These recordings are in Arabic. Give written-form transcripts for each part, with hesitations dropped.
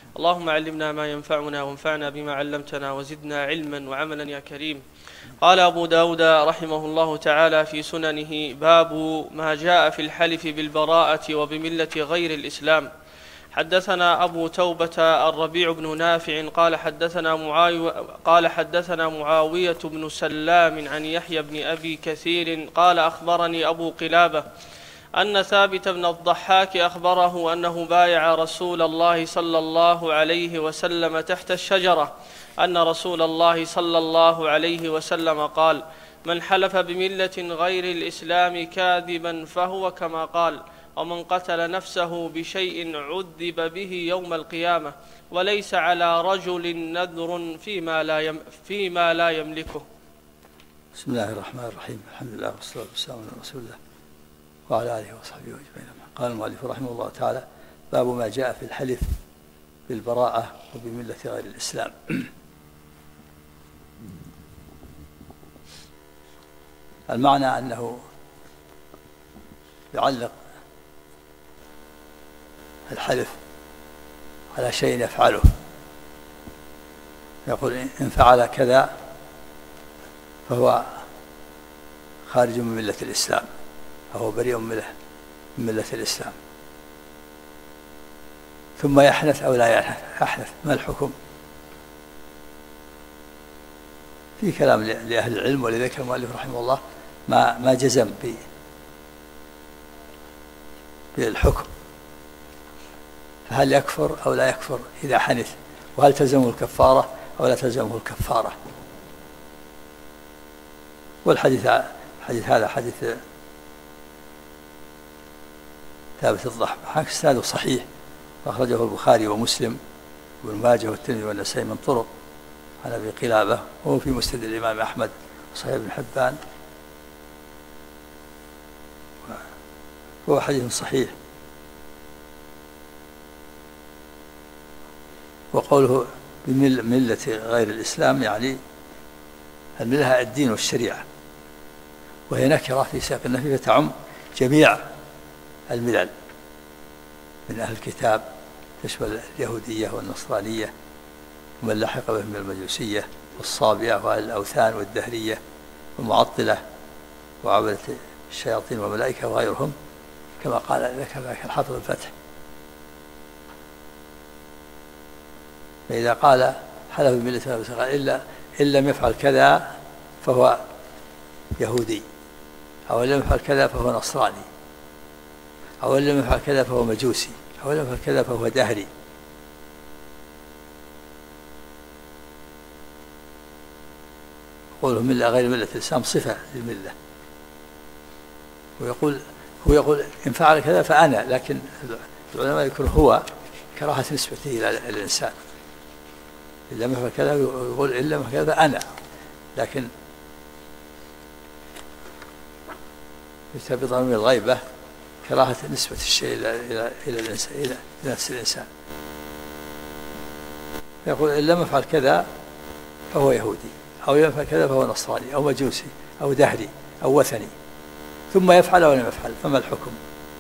اللهم علمنا ما ينفعنا وانفعنا بما علمتنا وزدنا علما وعملا يا كريم. قال أبو داود رحمه الله تعالى في سننه: باب ما جاء في الحلف بالبراءة وبملة غير الإسلام. حدثنا أبو توبة الربيع بن نافع قال حدثنا معاوية بن سلام عن يحيى بن أبي كثير قال أخبرني أبو قلابة أن ثابت بن الضحاك أخبره أنه بايع رسول الله صلى الله عليه وسلم تحت الشجرة، أن رسول الله صلى الله عليه وسلم قال: من حلف بملة غير الإسلام كاذبا فهو كما قال، ومن قتل نفسه بشيء عذب به يوم القيامة، وليس على رجل نذر فيما لا يملكه. بسم الله الرحمن الرحيم. الحمد لله والصلاة والسلام على رسول الله وعلى آله وصحبه أجمعين. قال المؤلف رحمه الله تعالى: باب ما جاء في الحلف بالبراءة وبملة غير الإسلام. المعنى أنه يعلق الحلف على شيء يفعله، يقول: إن فعل كذا فهو خارج من ملة الإسلام، فهو بريء من ملة الإسلام. ثم يحنث أو لا يحنث، ما الحكم؟ في كلام لأهل العلم، ولذلك المؤلف رحمه الله ما جزم بالحكم، فهل يكفر أو لا يكفر إذا حنث، وهل تلزمه الكفارة أو لا تلزمه الكفارة. والحديث هذا حديث ثابت الضحاك إسناده صحيح، أخرجه البخاري ومسلم وابن ماجه والترمذي والنسائي من طرق عن أبي قلابة، وهو في مسند الإمام أحمد وصحيح ابن حبان، وهو حديث صحيح. وقوله بملة غير الإسلام يعني الملة الدين والشريعة، وهي نكرة في سياق النفي فتعم جميع الملل من أهل الكتاب، تشمل اليهودية والنصرانية ومن لحق بهم من المجوسية والصابئة وأهل الأوثان والدهرية والمعطلة وعبدة الشياطين والملائكة وغيرهم، كما قال ذلك الحافظ الفتح. فإذا قال حلف بملة غير إن لم يفعل كذا فهو يهودي، أو إن لم يفعل كذا فهو نصراني، أو إن لم يفعل كذا فهو مجوسي، أو إن لم يفعل كذا فهو دهري. قوله ملة غير ملة الإسلام صفة للملة، هو يقول إن فعل كذا فأنا، لكن العلماء يذكر هو كراهة نسبته إلى الإنسان. إن لم يفعل كذا يقول إن لم يفعل كذا أنا، لكن بضمير الغيبة كراهة نسبة الشيء إلى الإنسان، إلى نفس الإنسان. يقول إن لم يفعل كذا فهو يهودي، أو يفعل كذا فهو نصراني أو مجوسي أو دهري أو وثني، ثم يفعل أو لم يفعل، فما الحكم؟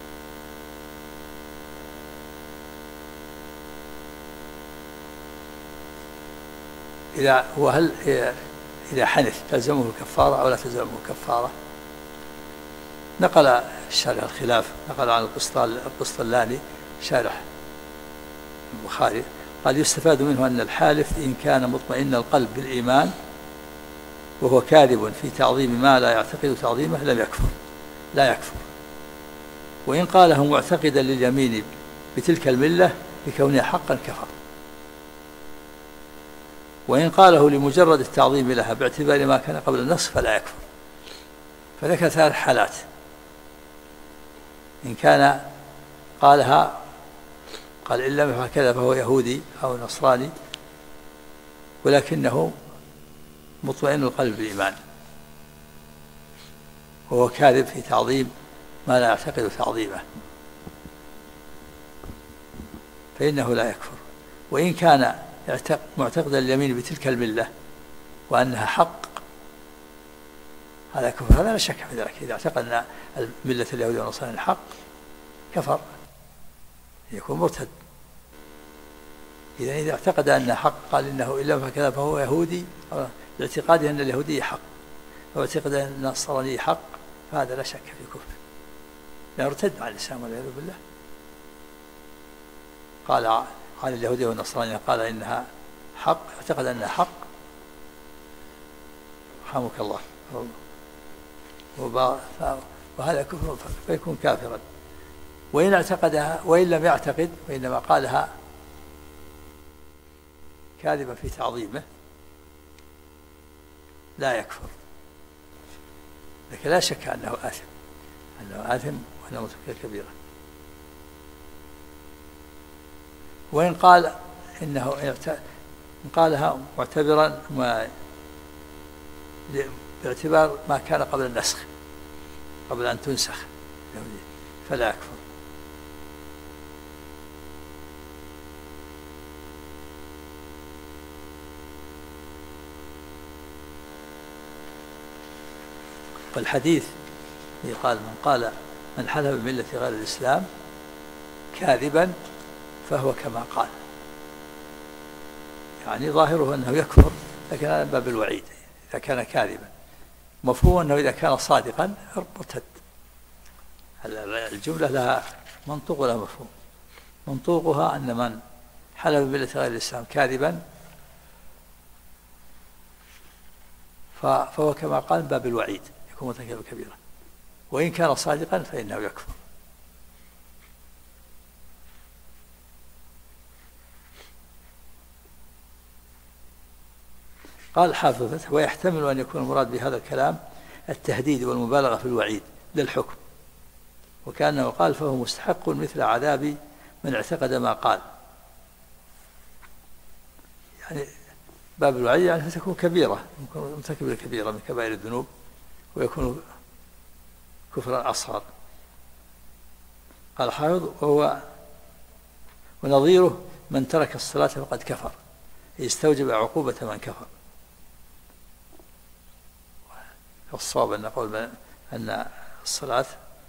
هل إذا حنث تلزمه الكفارة أو لا تلزمه الكفارة؟ نقل الشارح الخلاف، نقل عن القسطلاني شارح البخاري قال: يستفاد منه أن الحالف إن كان مطمئن القلب بالإيمان وهو كاذب في تعظيم ما لا يعتقد تعظيمه لا يكفر، وإن قاله معتقدا لليمين بتلك الملة بكونها حقا كفر، وإن قاله لمجرد التعظيم لها باعتبار ما كان قبل النص فلا يكفر. فذكر 3 حالات: إن كان قالها قال إن لم يفعل كذا فهو يهودي أو نصراني، ولكنه مطمئن القلب بالإيمان وهو كاذب في تعظيم ما لا يعتقد تعظيمه، فإنه لا يكفر. وإن كان معتقدا اليمين بتلك الملة وأنها حق، هذا كفر، هذا لا شك في ذلك. إذا اعتقد أن الملة اليهودية والنصارى الحق كفر، يكون مرتد. إذا اعتقد أنها حق قال إنه إلا فكذا فهو يهودي، باعتقاده أن اليهودية حق، أو اعتقد أن النصرانية حق، فهذا لا شك في كفر، لأنه ارتد عن الإسلام والعياذ بالله. قال عن اليهودية والنصرانية قال إنها حق، اعتقد أنها حق، رحمك الله، وهذا كفر فيكون كافرا. وإن اعتقدها وإن لم يعتقد وإنما قالها كاذبا في تعظيمه لا يكفر، لكن لا شك أنه آثم وأنه مرتكب كبيرة. وإن قال إن قالها معتبرا باعتبار ما كان قبل النسخ، قبل أن تنسخ فلا يكفر. والحديث قال من حلف بملة غير الإسلام كاذبا فهو كما قال، يعني ظاهره أنه يكفر، لكن هذا من باب الوعيد إذا كان كاذبا. مفهوم أنه إذا كان صادقا ارتد. الجملة لها منطوق ولها مفهوم. منطوقها أن من حلف بملة غير الإسلام كاذبا فهو كما قال باب الوعيد، يكون مرتكبا كبيرة، وإن كان صادقا فإنه يكفر. قال الحافظ: ويحتمل أن يكون المراد بهذا الكلام التهديد والمبالغة في الوعيد للحكم، وكأنه قال فهو مستحق مثل عذاب من اعتقد ما قال. يعني باب الوعيد يعني تكون كبيرة، مرتكب الكبيرة من كبائر الذنوب، ويكون كفرا أصغر. قال الحافظ: ونظيره من ترك الصلاة فقد كفر، يستوجب عقوبة من كفر. الصواب أن نقول أن الصلاة،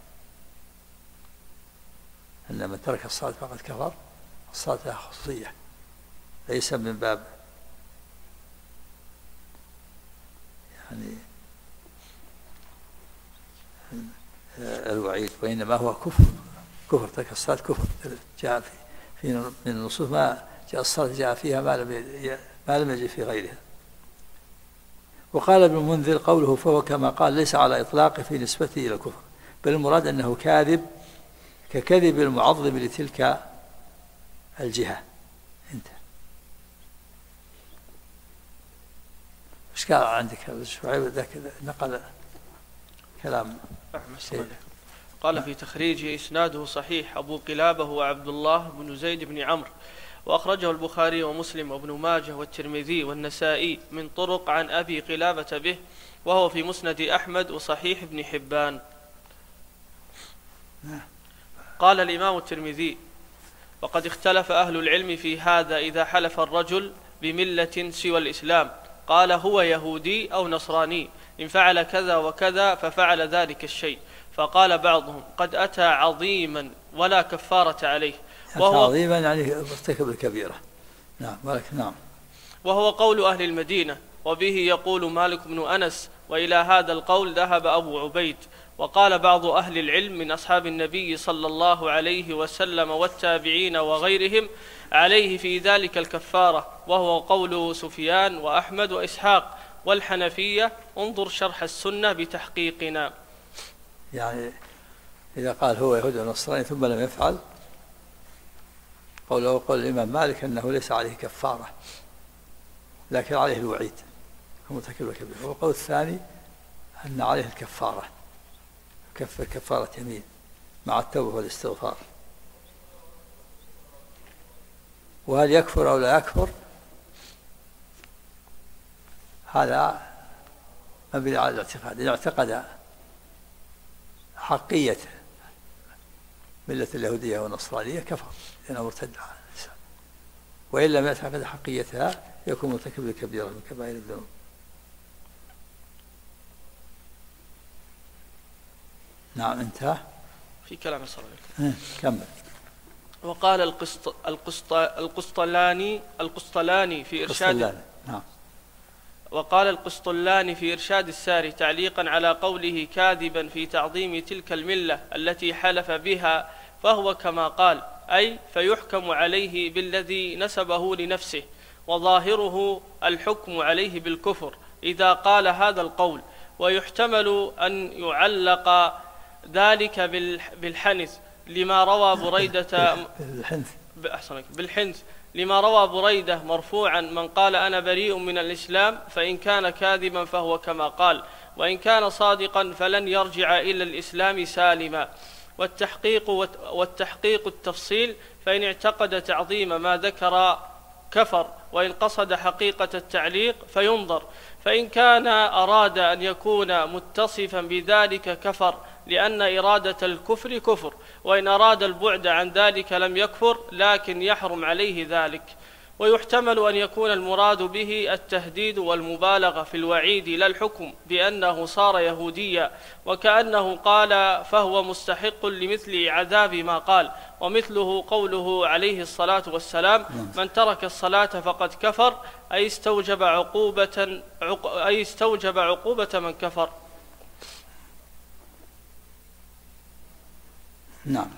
أن من ترك الصلاة فقد كفر، الصلاة لها خصوصية، ليس من باب يعني الوعيد، وإنما هو كفر ترك الصلاة كفر. جاء في من النصوص ما جاء الصلاة جاء فيها ما لم يجي في غيرها. وقال ابن المنذر: قوله فهو كما قال ليس على إطلاقه في نسبته إلى الكفر، بل المراد أنه كاذب ككذب المعظم لتلك الجهة. انت ايش قال عندك شعيب ذاك نقل كلام قال في تخريجه: إسناده صحيح. أبو قلابة هو عبد الله بن زيد بن عمرو، وأخرجه البخاري ومسلم وابن ماجه والترمذي والنسائي من طرق عن أبي قلابة به، وهو في مسند أحمد وصحيح ابن حبان. قال الإمام الترمذي: وقد اختلف أهل العلم في هذا إذا حلف الرجل بملة سوى الإسلام، قال هو يهودي أو نصراني، إن فعل كذا وكذا ففعل ذلك الشيء، فقال بعضهم: قد أتى عظيما ولا كفارة عليه، وهو عظيما يعني ارتكب الكبيرة. نعم. وهو قول أهل المدينة، وبه يقول مالك بن أنس، وإلى هذا القول ذهب أبو عبيد. وقال بعض أهل العلم من أصحاب النبي صلى الله عليه وسلم والتابعين وغيرهم عليه في ذلك الكفارة، وهو قول سفيان وأحمد وإسحاق والحنفية. انظر شرح السنة بتحقيقنا. يعني إذا قال هو يهودي ونصراني ثم لم يفعل، قول الإمام مالك أنه ليس عليه كفارة، لكن عليه الوعيد كمرتكب الكبيرة. والقول الثاني أن عليه الكفارة، كفارة يمين مع التوبة والاستغفار. وهل يكفر أو لا يكفر هذا مبني على الاعتقاد. إذا اعتقد حقية ملة اليهودية والنصرانية كفر لأنه مرتد عن الإسلام، وإن لم يعتقد حقيتها يكون مرتكب الكبيرة من كبائر الذنوب. نعم انتهى في كلام صلى الله عليه وسلم. كمل. وقال القسطلاني في إرشاد وقال القسطلاني في إرشاد الساري تعليقا على قوله كاذبا في تعظيم تلك الملة التي حلف بها، فهو كما قال، أي فيحكم عليه بالذي نسبه لنفسه، وظاهره الحكم عليه بالكفر إذا قال هذا القول. ويحتمل أن يعلق ذلك بالحنث لما روى بريدة بالحنث لما روى بريدة مرفوعا: من قال أنا بريء من الإسلام فإن كان كاذبا فهو كما قال، وإن كان صادقا فلن يرجع إلى الإسلام سالما. والتحقيق التفصيل، فإن اعتقد تعظيم ما ذكر كفر، وإن قصد حقيقة التعليق فينظر، فإن كان أراد أن يكون متصفا بذلك كفر، لأن إرادة الكفر كفر، وإن أراد البعد عن ذلك لم يكفر لكن يحرم عليه ذلك. ويحتمل أن يكون المراد به التهديد والمبالغة في الوعيد لا الحكم بأنه صار يهوديا، وكأنه قال فهو مستحق لمثل عذاب ما قال. ومثله قوله عليه الصلاة والسلام: من ترك الصلاة فقد كفر، أي استوجب عقوبة من كفر. نعم.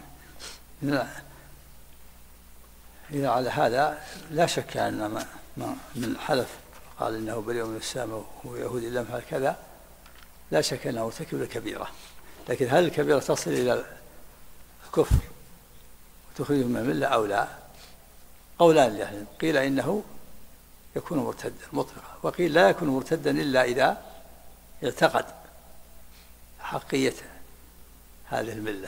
إذا على هذا لا شك أن من حلف قال إنه بريء من الإسلام وهو يهودي لم يفعل كذا، لا شك أنه مرتكب الكبيرة. لكن هل الكبيرة تصل إلى الكفر وتخرجه من الملة أو لا؟ قولان لأهل، قيل إنه يكون مرتدا مطلقا، وقيل لا يكون مرتدا إلا إذا اعتقد حقية هذه الملة.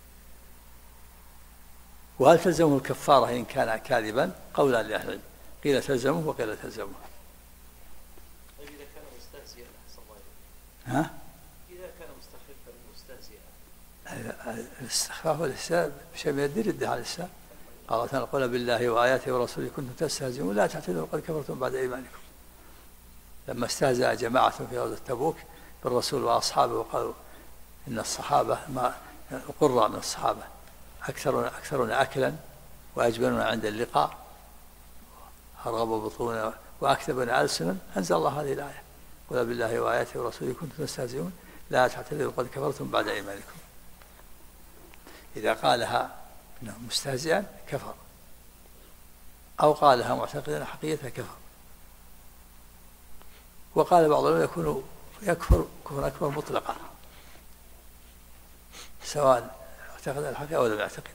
وهل تلزمه الكفارة إن كان كاذبا؟ قولان لأهل العلم، قيل تلزمه وقيل تلزمه. إذا كان مستهزئا ها؟ إذا كان مستخفا مستهزئا. الاستخفاف والاستهزاء شيء من الدين ردة على الإسلام. قال تعالى: قل بالله وآياته ورسوله كنتم تستهزئون لا تعتذروا قد كفرتم بعد إيمانكم. لما استهزأ جماعة في غزوة تبوك بالرسول وأصحابه وقالوا إن الصحابة القراء من الصحابة أكثرنا أكلا وأجبننا عند اللقاء أرغب بطونا وأكذبنا ألسنا، أنزل الله هذه الآية: قل بالله وآياته ورسوله كنتم تستهزئون لا تعتذروا قد كفرتم بعد إيمانكم. إذا قالها مستهزئا كفر، أو قالها معتقدا حقيقة كفر. وقال بعض العلماء يكفر كفر أكبر مطلقا سواء اعتقد الحقيقة أو لم يعتقد،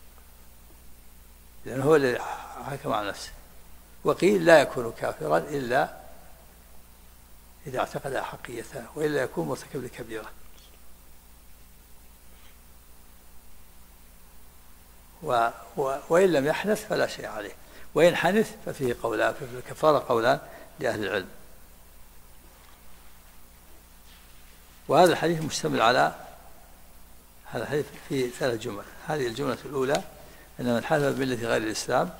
لأنه هو الذي حكم على نفسه. وقيل لا يكون كافرا إلا إذا اعتقد حقيتها، وإلا يكون مرتكب لكبيرة. وإن لم يحنث فلا شيء عليه، وإن حنث ففيه قولان، ففي الكفارة قولان لأهل العلم. وهذا الحديث مشتمل على هذا الحديث فيه 3 جمل. هذه الجملة الأولى: أن من حلف بملة غير الإسلام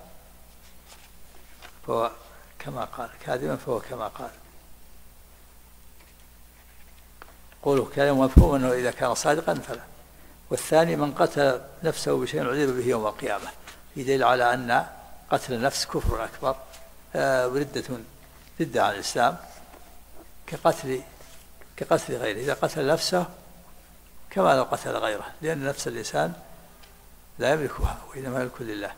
فهو كما قال، كاذبا فهو كما قال. قوله كلام مفهوم أنه إذا كان صادقا فلا. والثاني: من قتل نفسه بشيء عذب به يوم القيامة. في دليل على أن قتل النفس كفر أكبر، ردة عن الإسلام، كقتل غيره. إذا قتل نفسه كما لو قتل غيره، لأن نفس الإنسان لا يملكها وإنما يملك لله.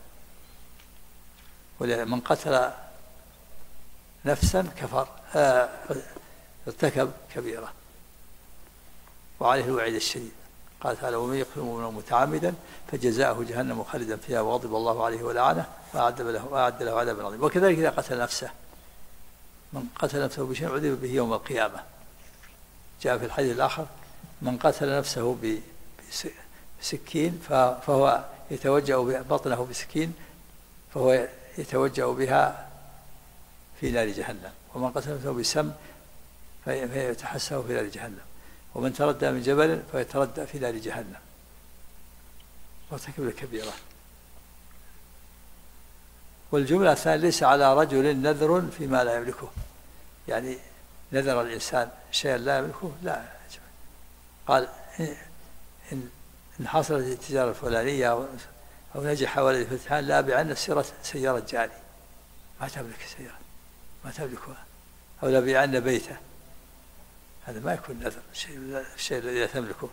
ولمن قتل نفسا كفر، ارتكب كبيرة وعليه الوعيد الشديد. قال تعالى: ومن يقتل مؤمنا متعمدا فجزاؤه جهنم خالدا فيها وغضب الله عليه ولعنه وأعد له عذابا عظيما. وكذلك إذا قتل نفسه، من قتل نفسه بشيء عذب به يوم القيامة. جاء في الحديث الآخر: من قتل نفسه بسكين فهو يتوجأ بطنه بسكين فهو يتوجأ بها في نار جهنم، ومن قتل نفسه بسم فيتحسه في نار جهنم، ومن تردى من جبل فيتردى في نار جهنم. مرتكب الكبيرة. والجملة الثانية: ليس على رجل نذر فيما لا يملكه، يعني نذر الإنسان شيئا لا يملكه، لا. قال: إن حصلت التجارة الفلانية أو نجح والدي في الامتحان لا أبيعن سيارة جاري، ما تملك سيارة، ما تملكها، أو لا أبيعن بيته، هذا ما يكون نذر، الشيء الذي لا تملكه.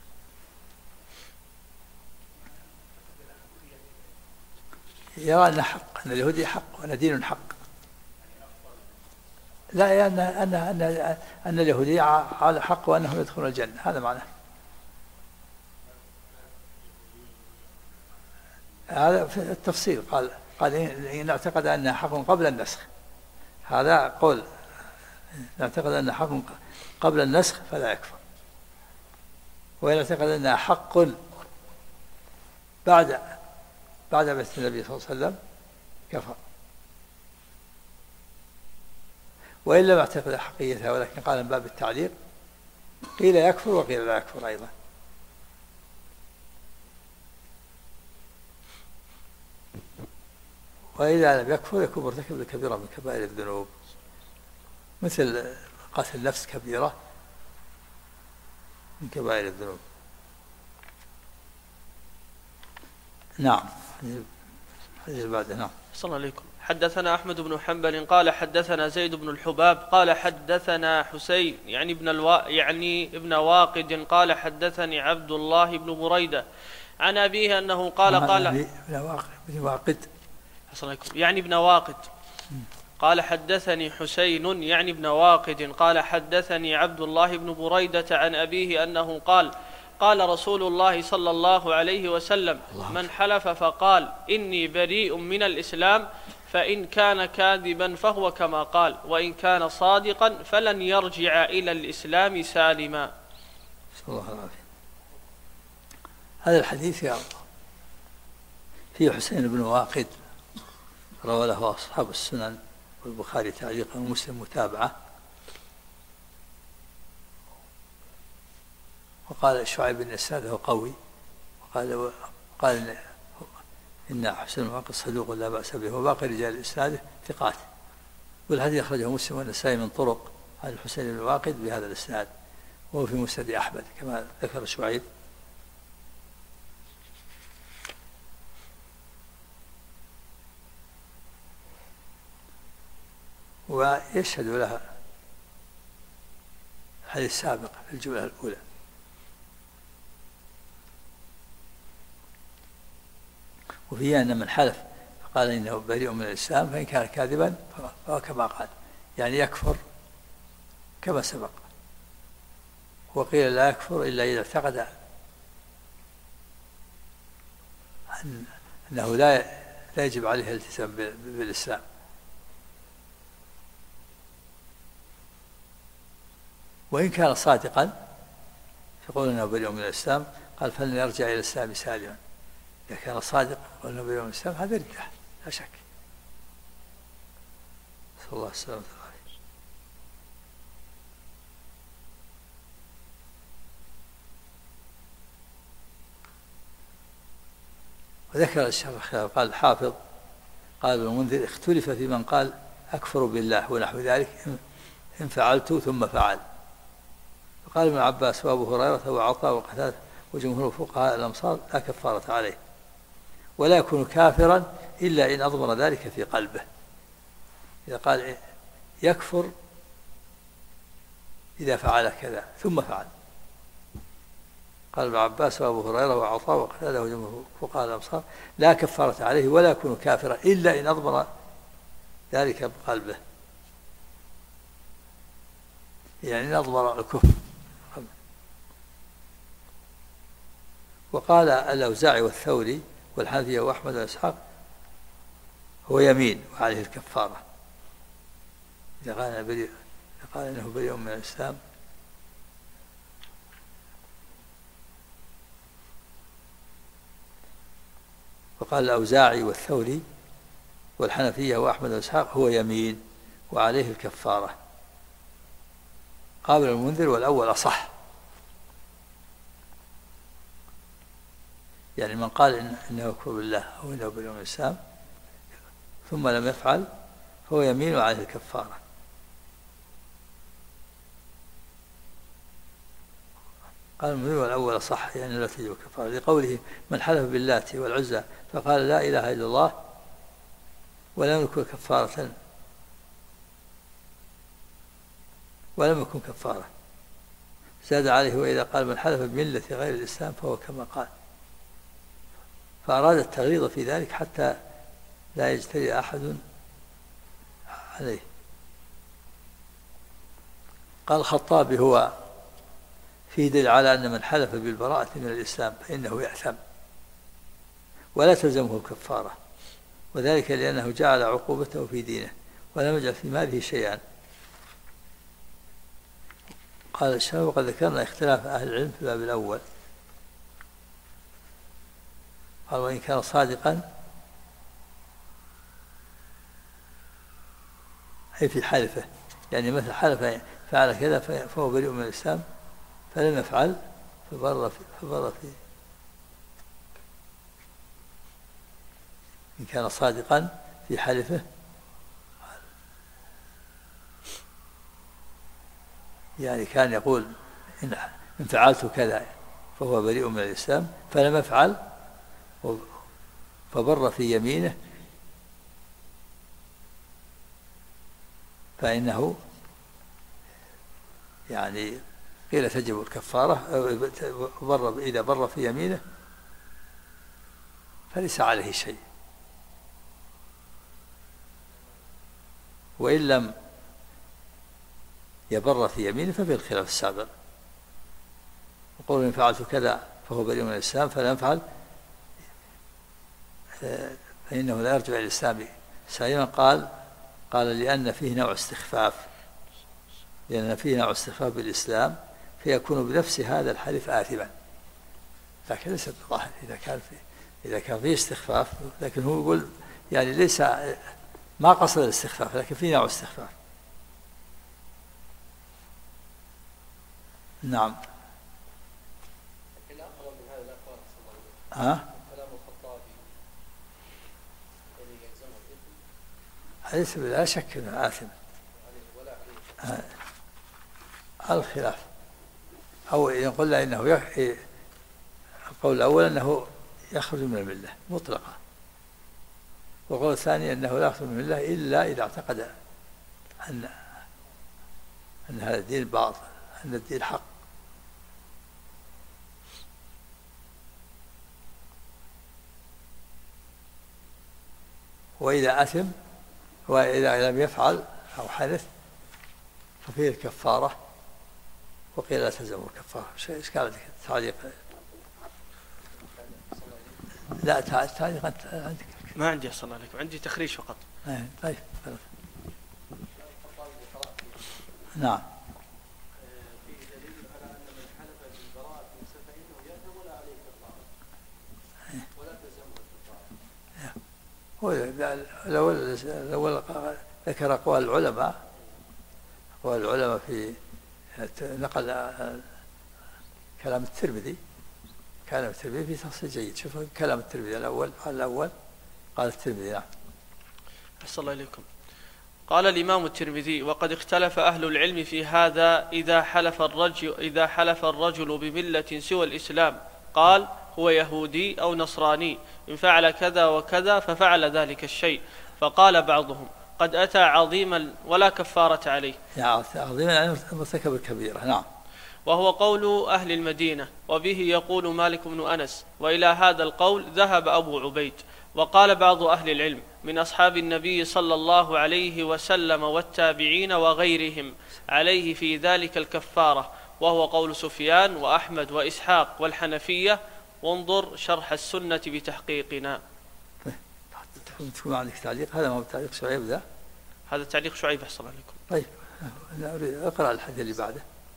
يرى أن حق، أن اليهودية حق وأن دين حق. لا، أن اليهودية على حق وأنهم يدخلون الجنة، هذا معناه. هذا في التفصيل قال إن اعتقد أنها حق قبل النسخ، هذا قول اعتقد أنها حق قبل النسخ فلا يكفر، وإن اعتقد أنها حق بعد بعثة النبي صلى الله عليه وسلم كفر. وإن لم يعتقد حقيتها ولكن قال من باب التعليق قيل يكفر وقيل لا يكفر أيضا. وإذا لم يكفر يكون مرتكب لكبيرة من كبائر الذنوب، مثل قتل النفس كبيرة من كبائر الذنوب. نعم. بعد. نعم. صلى الله عليكم. حدثنا أحمد بن حنبل قال حدثنا زيد بن الحباب قال حدثنا حسين يعني ابن واقد قال حدثني عبد الله بن بريدة عن أبيه أنه قال ابن واقد يعني ابن واقد قال حدثني حسين يعني ابن واقد قال حدثني عبد الله بن بريدة عن أبيه أنه قال رسول الله صلى الله عليه وسلم من حلف فقال إني بريء من الإسلام فإن كان كاذبا فهو كما قال، وإن كان صادقا فلن يرجع إلى الإسلام سالما. صلى الله عليه وسلم. هذا الحديث يا الله فيه حسين بن واقد روى له أصحاب السنن والبخاري تعليقا ومسلم متابعة. وقال شعيب بن إسناده قوي، وقال إن حسين بن واقد صدوق لا بأس به، وباقي رجال إسناده ثقات. والحديث أخرجه مسلم والنسائي من طرق عن الحسين بن واقد بهذا الإسناد، وهو في مسند أحمد كما ذكر شعيب. ويشهد لها الحديث السابق في الجملة الأولى. وفيها أن من حلف فقال إنه بريء من الإسلام فإن كان كاذبا فهو كما قال، يعني يكفر كما سبق. وقيل لا يكفر إلا إذا اعتقد أنه لا يجب عليه الالتزام بالإسلام. وإن كان صادقا يقول أنه بريء من الإسلام قال فلن يرجع إلى الإسلام سالما. إذا كان صادق وأنه بريء من الإسلام هذا ردة لا شك. صلى الله عليه وسلم. وذكر الشيخ قال الحافظ قال ابن المنذر اختلف في من قال أكفر بالله ونحو ذلك إن فعلت ثم فعل. فقال ابن عباس وأبو هريرة وعطاء وقتادة وجمهور فقهاء الأمصار لا كفارة عليه، ولا يكون كافرا إلا إن أضمر ذلك في قلبه. إذا قال يكفر إذا فعل كذا ثم فعل. قال ابن عباس وأبو هريرة وعطاء وقتادة وجمهور فقهاء الأمصار لا كفارة عليه ولا يكون كافرا إلا إن أضمر ذلك بقلبه، يعني إن أضمر الكفر. وقال الأوزاعي والثوري والحنفية وأحمد وإسحاق هو يمين وعليه الكفارة. إذا قال إنه بريء من الإسلام وقال الأوزاعي والثوري والحنفية وأحمد وإسحاق هو يمين وعليه الكفارة. قابل المنذر والأول أصح، يعني من قال إنه يكفر بالله أو إنه بريء من الإسلام ثم لم يفعل فهو يمين وعليه الكفارة. قال المنذري والأول صح يعني لا تجب كفارة، لقوله من حلف باللات والعزى فقال لا إله إلا الله ولم يكن كفارة ولم يكن كفارة. زاد عليه وإذا قال من حلف بملة غير الإسلام فهو كما قال، فأراد التغليظ في ذلك حتى لا يجترئ أحد عليه. قال الخطابي هو في دليل على أن من حلف بالبراءة من الإسلام فإنه يأثم ولا تلزمه الكفارة، وذلك لأنه جعل عقوبته في دينه ولم يجعل في ماله شيئا. قال الشافعي وقد ذكرنا اختلاف أهل العلم في الباب الأول. قال وإن كان صادقا أي في حلفه، يعني مثل حلف فعل كذا فهو بريء من الإسلام فلم يفعل فبر فيه. إن كان صادقا في حلفه يعني كان يقول إن فعلت كذا فهو بريء من الإسلام فلم يفعل فبر في يمينه فإنه يعني قيل تجب الكفارة. إذا بر في يمينه فليس عليه شيء، وإن لم يبر في يمينه ففي الخلاف السابق. يقول إن فعلت كذا فهو بريء من الإسلام فلم يفعل فإنه لا يرجع إلى الإسلام سالما. قال لأن فيه نوع استخفاف، بالإسلام فيكون بنفس هذا الحلف آثما، لكن ليس بالظاهر إذا كان فيه استخفاف، لكن هو يقول يعني ليس ما قصد الاستخفاف لكن فيه نوع استخفاف. نعم. ليس بلا شك انه آثم الخلاف. أو إن قلنا إنه القول الأول أنه يخرج من الملة مطلقة، والقول الثاني أنه لا يخرج من الملة إلا إذا اعتقد أن هذا الدين باطل، أن الدين حق. وإذا أثم وإذا لم يفعل أو حدث ففيه الكفارة، وقيل لا تلزمه الكفارة. إيش قال تعليق؟ لا تعليق أنت عندك؟ ما عندي صلى الله عليكم، عندي تخريج فقط. طيب نعم. الأول ذكر أقوال العلماء في نقل كلام الترمذي في تفصيل جيد. شوف كلام الترمذي الأول قال الترمذي. نعم. أحسن الله إليكم. قال الإمام الترمذي وقد اختلف أهل العلم في هذا إذا حلف الرجل بملة سوى الإسلام قال هو يهودي أو نصراني، إن فعل كذا وكذا ففعل ذلك الشيء، فقال بعضهم قد أتى عظيما ولا كفارة عليه. عظيما يعني مرتكب الكبيرة. نعم. وهو قول أهل المدينة، وبه يقول مالك بن أنس، وإلى هذا القول ذهب أبو عبيد. وقال بعض أهل العلم من أصحاب النبي صلى الله عليه وسلم والتابعين وغيرهم عليه في ذلك الكفارة، وهو قول سفيان وأحمد وإسحاق والحنفية، وانظر شرح السنة بتحقيقنا. تكون عندك تعليق؟ هذا ما هو تعليق شعيب ذا؟ هذا تعليق شعيب أحسن عليكم. طيب اقرأ الحديث اللي بعده.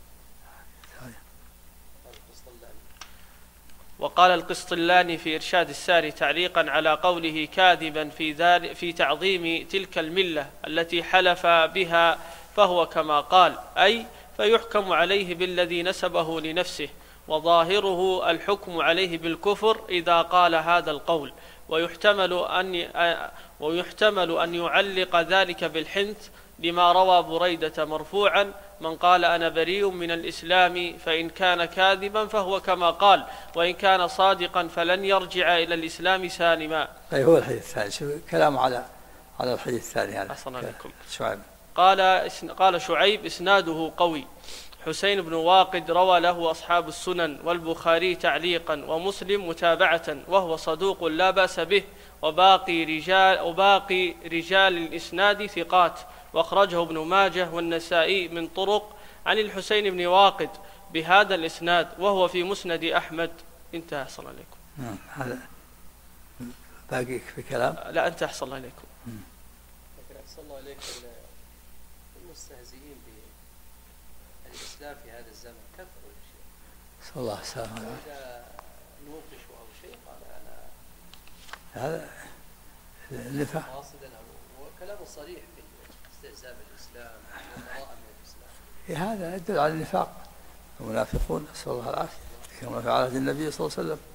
وقال القسطلاني في إرشاد الساري تعليقا على قوله كاذبا في تعظيم تلك الملة التي حلف بها، فهو كما قال، أي فيحكم عليه بالذي نسبه لنفسه، وظاهره الحكم عليه بالكفر إذا قال هذا القول، ويحتمل أن يعلق ذلك بالحنث لما روى بريدة مرفوعا: من قال أنا بريء من الإسلام فإن كان كاذبا فهو كما قال، وإن كان صادقا فلن يرجع إلى الإسلام سالما. أي هو الحديث الثاني، شوف كلام على الحديث الثاني هذا. أحسن عليكم. شعيب قال شعيب: إسناده قوي. حسين بن واقد روى له أصحاب السنن والبخاري تعليقا ومسلم متابعة، وهو صدوق لا بأس به، وباقي رجال الإسناد ثقات، وأخرجه ابن ماجه والنسائي من طرق عن الحسين بن واقد بهذا الإسناد، وهو في مسند أحمد. انتهى. أحسن عليكم. هذا باقي في كلام؟ لا، أنت أحسن عليكم. لكن أحسن الله عليكم، المستهزئين بالإسلام في هذا الزمن كثروا يا شيخ. صلى الله عليه وسلم. إذا نوقش أو شيء قال أنا هذا النفاق قاصدا، وكلام صريح في استهزاء بالإسلام والبراءة من الإسلام. هذا يدل على النفاق. المنافقون نسأل الله العافية كما في عهد النبي صلى الله عليه وسلم.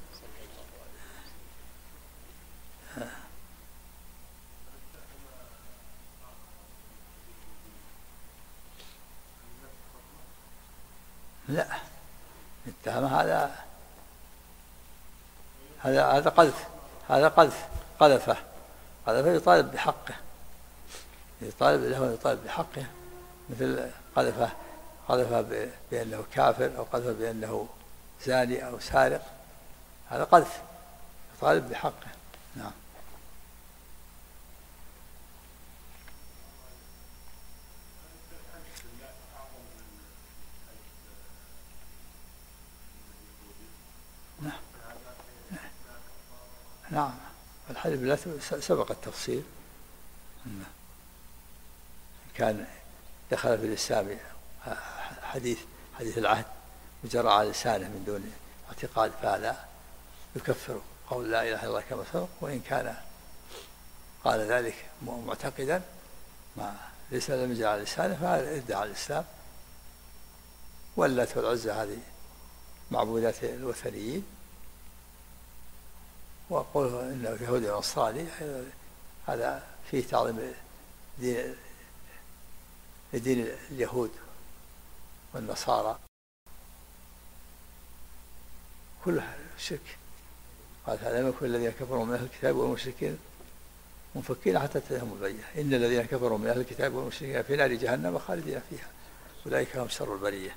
لا، التهم هذا قذف، قذفه يطالب بحقه، يطالب بحقه، مثل قذفه بأنه كافر، أو قذفه بأنه زاني أو سارق. هذا قذف يطالب بحقه. نعم. نعم، الحلف بالله سبق التفصيل. كان دخل في الإسلام حديث العهد وجرى على لسانه من دون اعتقاد، فهذا يكفر قول لا إله إلا الله كما سبق. وإن كان قال ذلك معتقدا ما ليس لم يجرى على لسانه، فهذا ادعى الإسلام. واللات والعزى هذه معبودات الوثنيين، وقوله إنه يهودي ونصراني هذا فيه تعظيم لدين اليهود والنصارى، كلها شرك. قال هذا لم يكن الذين كفروا من أهل الكتاب والمشركين منفكين حتى تأتيهم البينة، إن الذين كفروا من أهل الكتاب والمشركين في نار جهنم خالدين فيها أولئك هم شر البرية.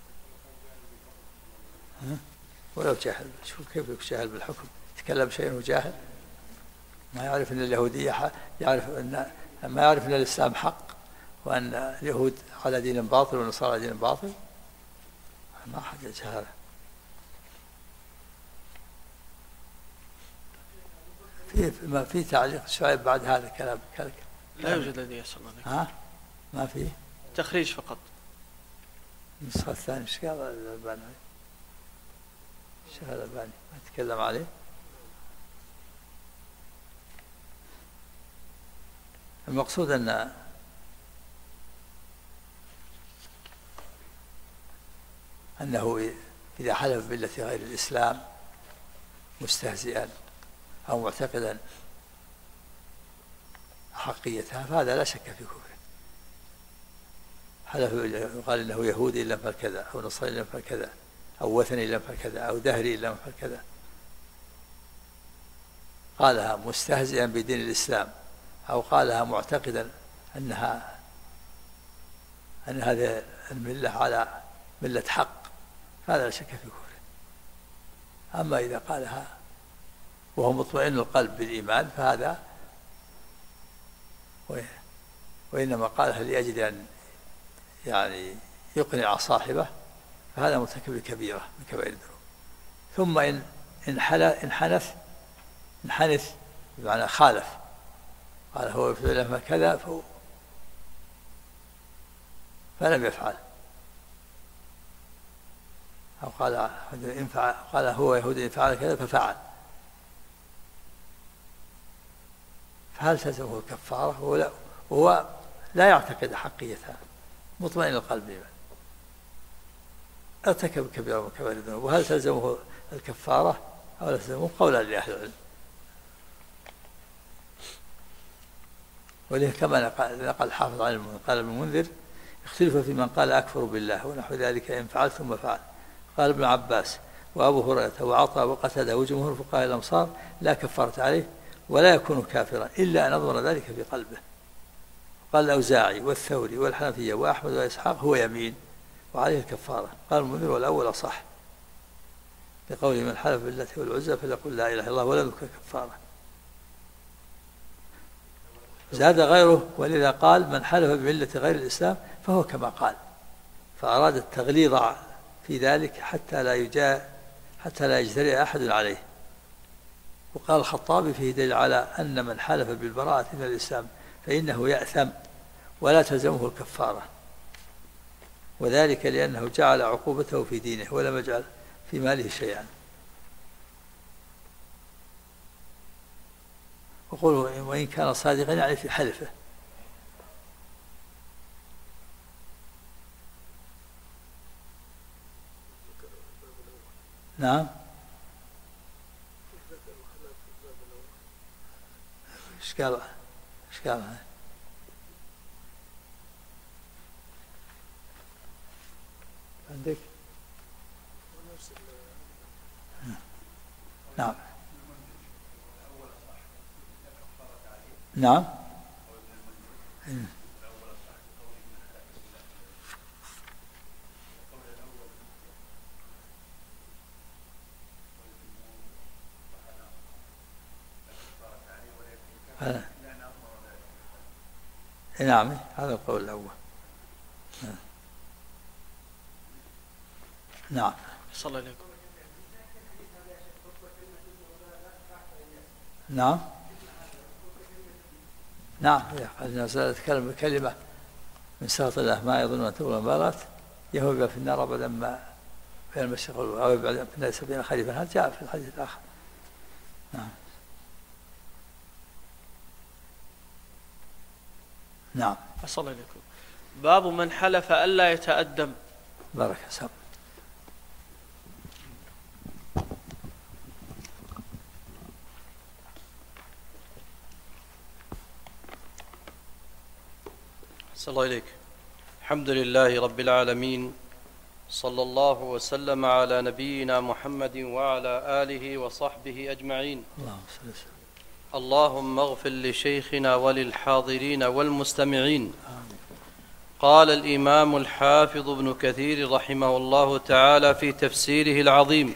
ولو جاهل، شوف كيف جاهل بالحكم، يتكلم شيء وجاهل، ما يعرف أن اليهودية ما يعرف أن الإسلام حق، وأن اليهود على دين باطل والنصارى على دين باطل. ما أحد يجهل. في تعليق شعيب بعد هذا الكلام؟ لا يوجد لدي. أسأل الله. ما فيه تخريج فقط. النسخة الثانية ايش قال الألباني؟ الشيخ الألباني ما تكلم عليه. المقصود أنه إذا حلف بالله غير الإسلام مستهزئا أو معتقدا حقيتها فهذا لا شك في كفره. حلف قال إنه يهودي إلا فعل كذا، أو نصراني إلا فعل كذا، أو وثني إلا فعل كذا، أو دهري إلا فعل كذا، قالها مستهزئا بدين الإسلام، أو قالها معتقدا أن هذه الملة على ملة حق، فهذا لا شك في كفره. أما إذا قالها وهو مطمئن القلب بالإيمان فهذا، وإنما قالها لأجل أن يعني يقنع صاحبه، فهذا مرتكب كبيرة من كبائر الذنوب. ثم إن حنث بمعنى خالف، قال هو يفعل كذا فلم يفعل، أو قال هو يهودي فعل كذا ففعل، فهل تلزمه الكفارة؟ وهو لا يعتقد حقيتها، مطمئن القلب بها، ارتكب كبيرة من كبائر الذنوب، وهل تلزمه الكفارة أو لا تلزمه؟ قولا لأهل العلم. وليه كما نقل الحافظ عن المنذر قال ابن المنذر اختلف في من قال أكفر بالله ونحو ذلك إن فعل ثم فعل. قال ابن عباس وأبو هريرة وعطاء وقتادة وجمهور فقهاء الأمصار لا كفارة عليه ولا يكون كافرا إلا أن أضمر ذلك في قلبه. قال الأوزاعي والثوري والحنفية وأحمد وإسحاق هو يمين وعليه الكفارة. قال المنذر والأول أصح لقوله من حلف بالله والعزى فليقل لا إله إلا الله ولا يذكر كفارة. زاد غيره ولذا قال من حلف بملة غير الإسلام فهو كما قال، فأراد التغليظ في ذلك حتى لا يجترئ أحد عليه. وقال الخطابي فيه دليل على أن من حلف بالبراءة من الإسلام فإنه يأثم ولا تلزمه الكفارة، وذلك لأنه جعل عقوبته في دينه ولم يجعل في ماله شيئا. وقوله وإن كان صادقا يعني في حلفه. نعم. ايش قال عندك؟ نعم نعم. نعم هذا القول الأول. نعم. صلى الله عليكم. نعم نعم. إذا تكلم بكلمة من سخط الله ما يظن أن تبلغ البالغات يهوي بها في النار أبدا ما في المشرق أو بعد في 70 خريفا. هذا جاء في الحديث الآخر. نعم نعم. صلى الله عليكم. باب من حلف ألا يتأدم. بارك الله. صلى الله عليك. الحمد لله رب العالمين، صلى الله وسلم على نبينا محمد وعلى آله وصحبه أجمعين. اللهم اغفر لشيخنا وللحاضرين والمستمعين. قال الإمام الحافظ ابن كثير رحمه الله تعالى في تفسيره العظيم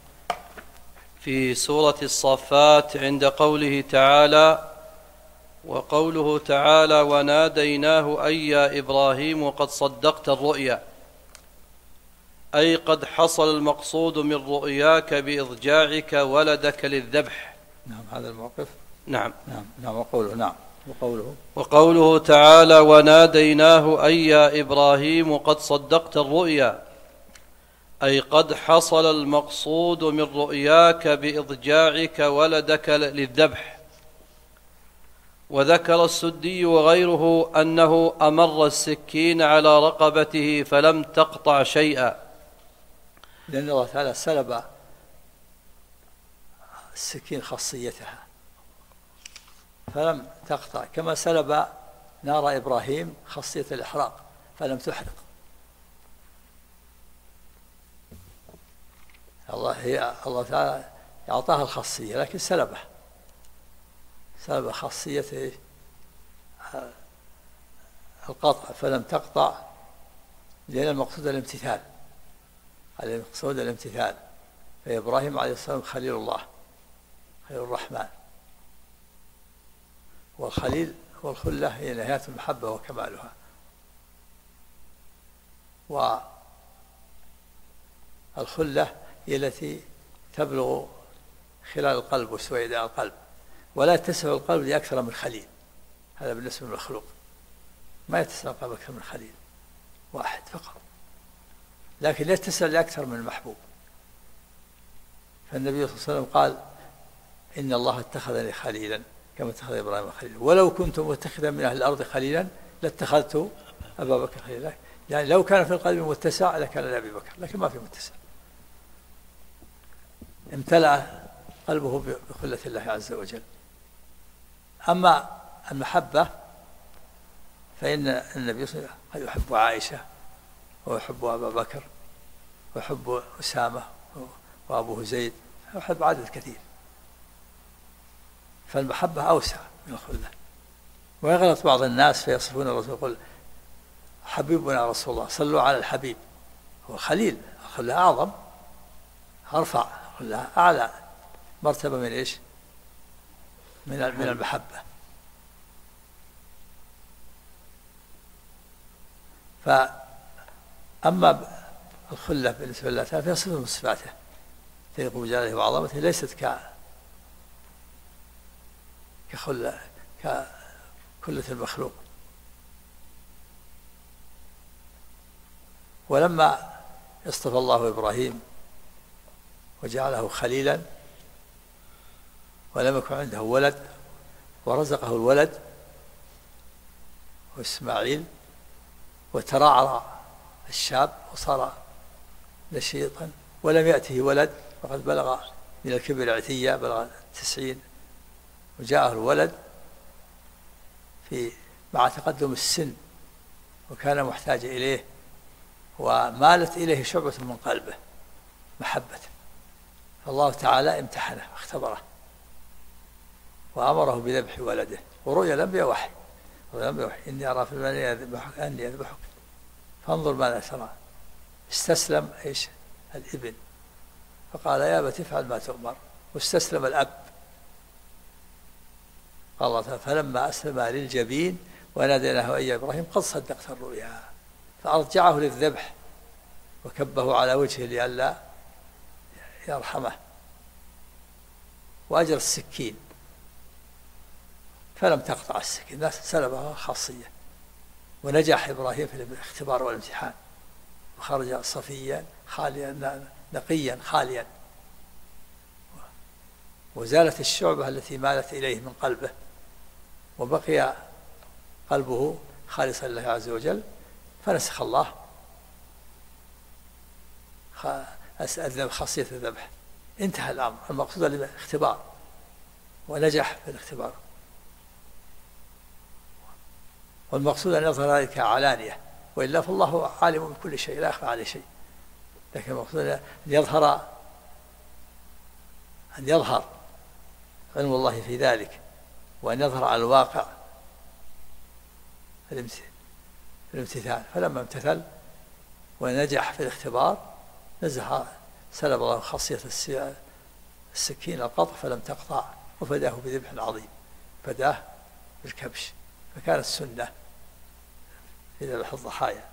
في سورة الصافات عند قوله تعالى: وقوله تعالى: وناديناه أي يا إبراهيم قد صدقت الرؤيا، أي قد حصل المقصود من رؤياك بإضجاعك ولدك للذبح. نعم هذا الموقف. نعم نعم. وقوله نعم. وقوله تعالى: وناديناه أي يا إبراهيم قد صدقت الرؤيا، أي قد حصل المقصود من رؤياك بإضجاعك ولدك للذبح. وذكر السدي وغيره أنه أمر السكين على رقبته فلم تقطع شيئا، لأن الله تعالى سلب السكين خاصيتها فلم تقطع، كما سلب نار إبراهيم خاصية الإحراق فلم تحرق. الله تعالى أعطاها الخاصية لكن سلب خاصية القطع فلم تقطع، لأن المقصود الامتثال. فإبراهيم عليه السلام خليل الله، خليل الرحمن، والخليل والخلة هي نهاية المحبة وكمالها. والخلة هي التي تبلغ خلال القلب وسويداء القلب، ولا يتسع القلب لأكثر من خليل. هذا بالنسبة للمخلوق، ما يتسع القلب أكثر من خليل واحد فقط، لكن يتسع لأكثر من المحبوب. فالنبي صلى الله عليه وسلم قال: إن الله اتخذني خليلا كما اتخذ إبراهيم خليلا، ولو كنت متخذا من أهل الأرض خليلا لاتخذت أبا بكر خليلا. يعني لو كان في القلب متسع لكان لأبي بكر، لكن ما في متسع. امتلأ قلبه بخلة الله عز وجل. أما المحبة فإن النبي صلى الله عليه وسلم يحب عائشة ويحب أبا بكر ويحب أسامة وأبوه زيد، يحب عدد كثير، فالمحبة أوسع من الخلة. ويغلط بعض الناس فيصفون الرسول يقول حبيبنا رسول الله، صلوا على الحبيب. هو خليل، الخلة أعظم، أرفع، الخلة أعلى مرتبة من إيش؟ من المحبة. فأما الخلة بالنسبة لله تعالى فهي صفة من صفاته تليق بجلاله وعظمته، ليست كخلة كخلة المخلوق. ولما اصطفى الله إبراهيم وجعله خليلا ولم يكن عنده ولد ورزقه الولد وإسماعيل، وترعرع الشاب وصار نشيطا ولم يأته ولد، وقد بلغ من الكبر عتيا، بلغ 90 وجاءه الولد مع تقدم السن وكان محتاج إليه، ومالت إليه شعبة من قلبه محبة، فالله تعالى امتحنه واختبره وأمره بذبح ولده. ورؤيا الأنبياء وحي، إني أرى في المنام أني أذبحك فانظر ماذا ترى. استسلم إيش؟ الابن، فقال يا أبت افعل ما تؤمر، واستسلم الأب. قال الله تعالى فلما أسلم للجبين وناديناه أي إبراهيم قد صدقت الرؤيا، فأرجعه للذبح وكبه على وجهه لئلا يرحمه، وأجر السكين فلم تقطع السكين، سلبها خاصية. ونجح إبراهيم في الاختبار والامتحان وخرج صفيا خاليا نقيا خاليا، وزالت الشعبة التي مالت إليه من قلبه، وبقي قلبه خالصا لله عز وجل، فنسخ الله خاصية الذبح، انتهى الأمر. المقصود الاختبار ونجح في الاختبار، والمقصود أن يظهر ذلك علانية، وإلا فالله عالم بكل شيء لا يخفى عليه شيء، لكن المقصود أن يظهر علم الله في ذلك، وأن يظهر على الواقع الامتثال. فلما امتثل ونجح في الاختبار سلب الله خاصية السكين القطع فلم تقطع، وفداه بذبح عظيم، فداه بالكبش، فكانت السنة في ذبح الضحايا.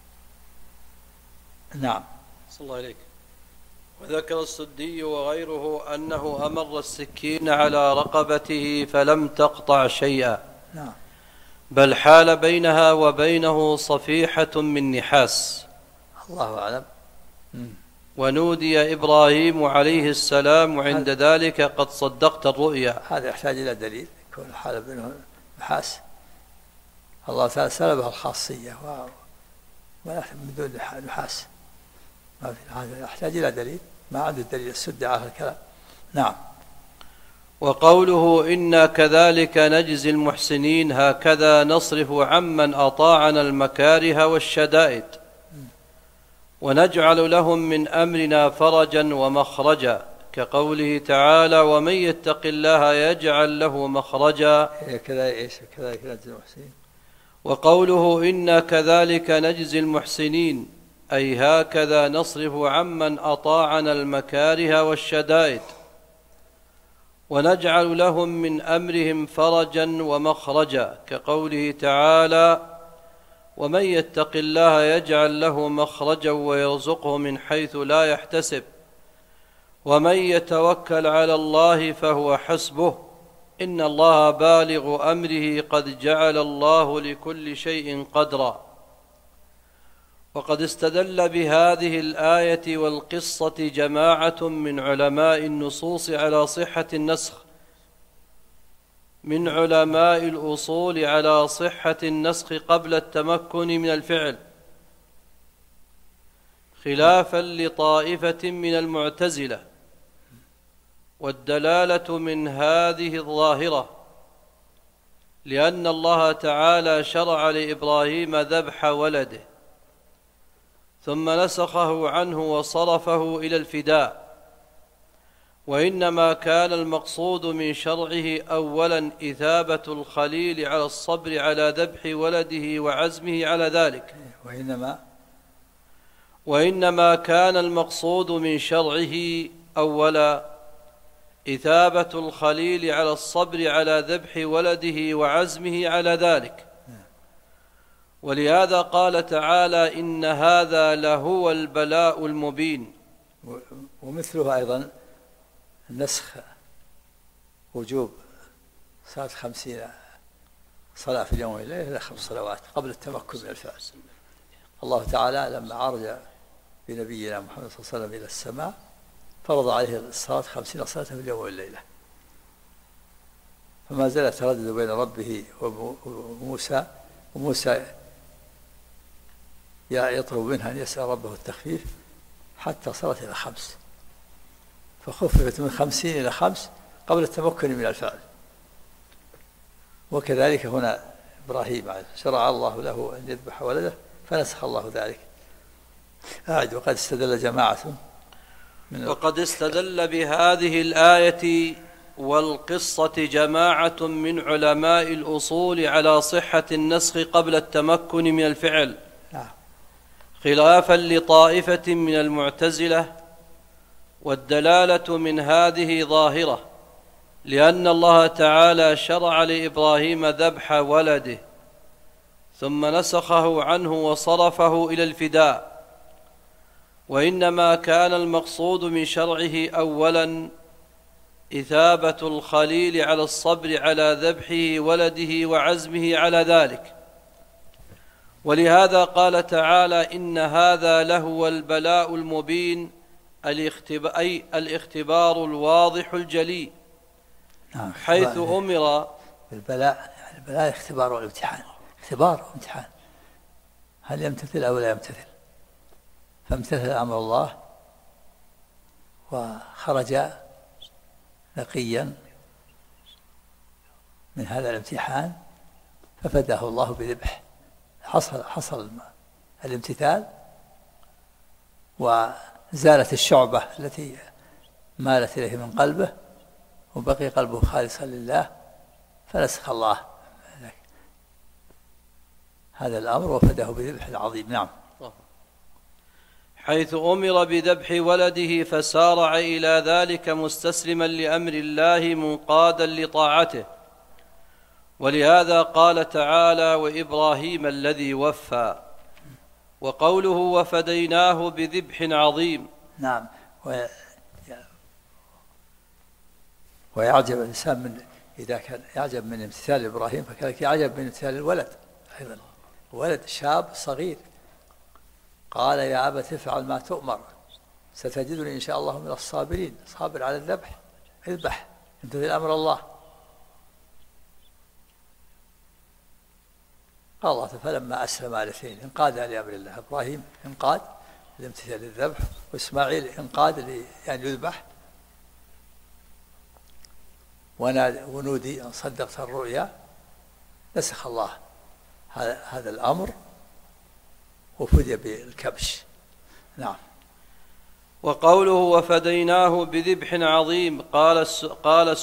نعم. صلى الله عليك. وذكر السدي وغيره أنه أمر السكين على رقبته فلم تقطع شيئا، نعم، بل حال بينها وبينه صفيحة من نحاس. الله أعلم. ونودي إبراهيم عليه السلام عند ذلك قد صدقت الرؤيا. هذا يحتاج إلى دليل، يكون حال بينه نحاس، الله تعالى سلبها الخاصية من دون نحاس، ما في هذا يحتاج إلى دليل، ما عنده دليل السد على الكلام. نعم. وقوله إنا كذلك نجزي المحسنين هكذا نصرف عمن أطاعنا المكاره والشدائد ونجعل لهم من أمرنا فرجا ومخرجا، كقوله تعالى ومن يتق الله يجعل له مخرجا. كذلك نجزي المحسنين. وقوله إنا كذلك نجزي المحسنين أي هكذا نصرف عمن أطاعنا المكاره والشدائد ونجعل لهم من أمرهم فرجا ومخرجا، كقوله تعالى ومن يتق الله يجعل له مخرجا ويرزقه من حيث لا يحتسب ومن يتوكل على الله فهو حسبه إن الله بالغ أمره قد جعل الله لكل شيء قدرا. وقد استدل بهذه الآية والقصة جماعة من علماء النصوص على صحة النسخ، من علماء الأصول على صحة النسخ قبل التمكن من الفعل، خلافا لطائفة من المعتزلة. والدلالة من هذه الظاهرة لأن الله تعالى شرع لإبراهيم ذبح ولده ثم نسخه عنه وصرفه إلى الفداء، وإنما كان المقصود من شرعه أولا إثابة الخليل على الصبر على ذبح ولده وعزمه على ذلك، وإنما كان المقصود من شرعه أولا إثابة الخليل على الصبر على ذبح ولده وعزمه على ذلك. ولهذا قال تعالى: إن هذا لهو البلاء المبين. ومثله أيضا النسخ، وجوب صلاة 50 صلاة في اليوم والليلة إلى 5 صلوات قبل التمكن من الفعل. الله تعالى لما عرج بنبينا محمد صلى الله عليه وسلم إلى السماء فرض عليه الصلاة 50 صلاة في اليوم والليلة، فما زال يتردد بين ربه وموسى، وموسى يطلب منها أن يسأل ربه التخفيف حتى صلت إلى 5، فخففت من 50 إلى 5 قبل التمكن من الفعل. وكذلك هنا إبراهيم شرع الله له أن يذبح ولده فنسخ الله ذلك. وقد استدل جماعة وقد استدل بهذه الآية والقصة جماعة من علماء الأصول على صحة النسخ قبل التمكن من الفعل، خلافا لطائفة من المعتزلة. والدلالة من هذه ظاهرة، لأن الله تعالى شرع لإبراهيم ذبح ولده ثم نسخه عنه وصرفه إلى الفداء، وإنما كان المقصود من شرعه أولا إثابة الخليل على الصبر على ذبحه ولده وعزمه على ذلك. ولهذا قال تعالى: إن هذا لهو البلاء المبين، أي الاختبار الواضح الجلي، حيث أمر البلاء، يعني البلاء اختبار والامتحان، اختبار وامتحان، هل يمتثل أو لا يمتثل؟ فامتثل أمر الله وخرج نقيا من هذا الامتحان ففداه الله بذبح. حصل الامتثال وزالت الشعبة التي مالت إليه من قلبه وبقي قلبه خالصا لله، فنسخ الله هذا الأمر وفداه بذبح العظيم. نعم. حيث أمر بذبح ولده فسارع إلى ذلك مستسلما لأمر الله منقادا لطاعته. ولهذا قال تعالى: وإبراهيم الذي وفى، وقوله: وفديناه بذبح عظيم. نعم. ويعجب الإنسان من إذا كان يعجب من امتثال إبراهيم فكذلك يعجب من امتثال الولد أيضا، ولد شاب صغير قال: يا أبت افعل ما تؤمر ستجدني إن شاء الله من الصابرين. صابر على الذبح، اذبح، امتثل أمر الله. قال الله: فلما أسلم الاثنين انقاد لأمر الله. إبراهيم انقاد لامتثال الذبح، وإسماعيل انقاد يعني يذبح. ونودي أن صدقت الرؤيا، نسخ الله هذا الأمر وفدي بالكبش. نعم. وقوله: وفديناه بذبح عظيم، قال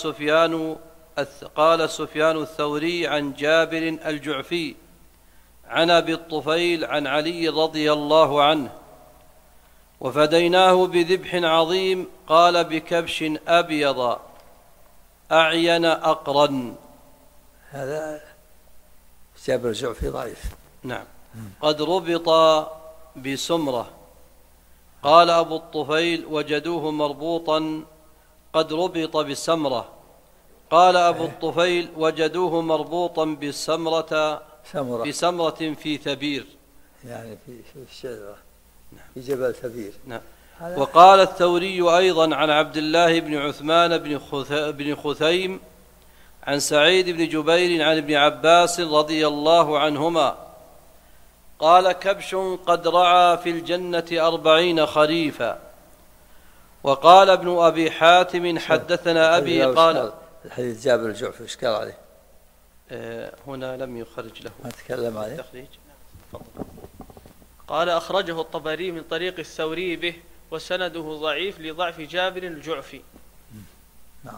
سفيان الثوري عن جابر الجعفي عن أبي الطفيل عن علي رضي الله عنه: وفديناه بذبح عظيم، قال: بكبش أبيض أعين أقرن. هذا جابر الجعفي ضعيف. نعم. قد ربط بسمرة. قال أبو الطفيل: وجدوه مربوطا قد ربط بسمرة. قال أبو الطفيل: وجدوه مربوطا بسمرة في ثبير، يعني في الشجرة في جبل ثبير. نعم. وقال الثوري أيضا عن عبد الله بن عثمان بن خثيم عن سعيد بن جبير عن ابن عباس رضي الله عنهما قال: كبش قد رعى في الجنة 40 خريفا. وقال ابن أبي حاتم: حدثنا أبي قال. الحديث جابر الجعفي إشكال عليه. هنا لم يخرج له. ما تكلم عليه. التخريج. قال أخرجه الطبري من طريق الثوري به وسنده ضعيف لضعف جابر الجعفي. نعم.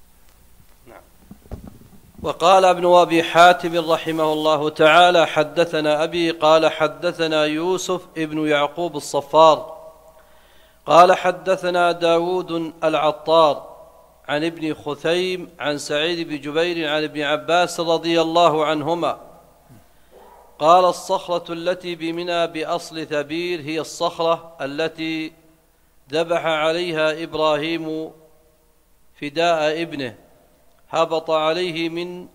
وقال ابن أبي حاتم رحمه الله تعالى حدثنا أبي قال حدثنا يوسف ابن يعقوب الصفار قال حدثنا داود العطار عن ابن خثيم عن سعيد بن جبير عن ابن عباس رضي الله عنهما قال الصخرة التي بمنى بأصل ثبير هي الصخرة التي ذبح عليها إبراهيم فداء ابنه هبط عليه من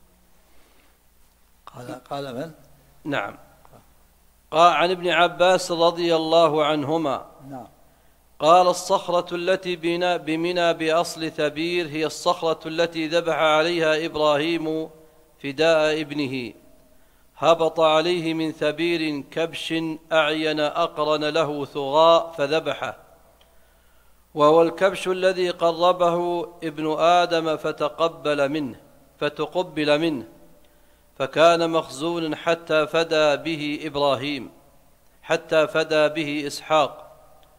قال من؟ نعم قال عن ابن عباس رضي الله عنهما نعم. قال الصخرة التي بمنى بأصل ثبير هي الصخرة التي ذبح عليها إبراهيم فداء ابنه هبط عليه من ثبير كبش أعين أقرن له ثغاء فذبحه وهو الكبش الذي قربه ابن آدم فتقبل منه فكان مخزونا حتى فدى به إبراهيم حتى فدى به إسحاق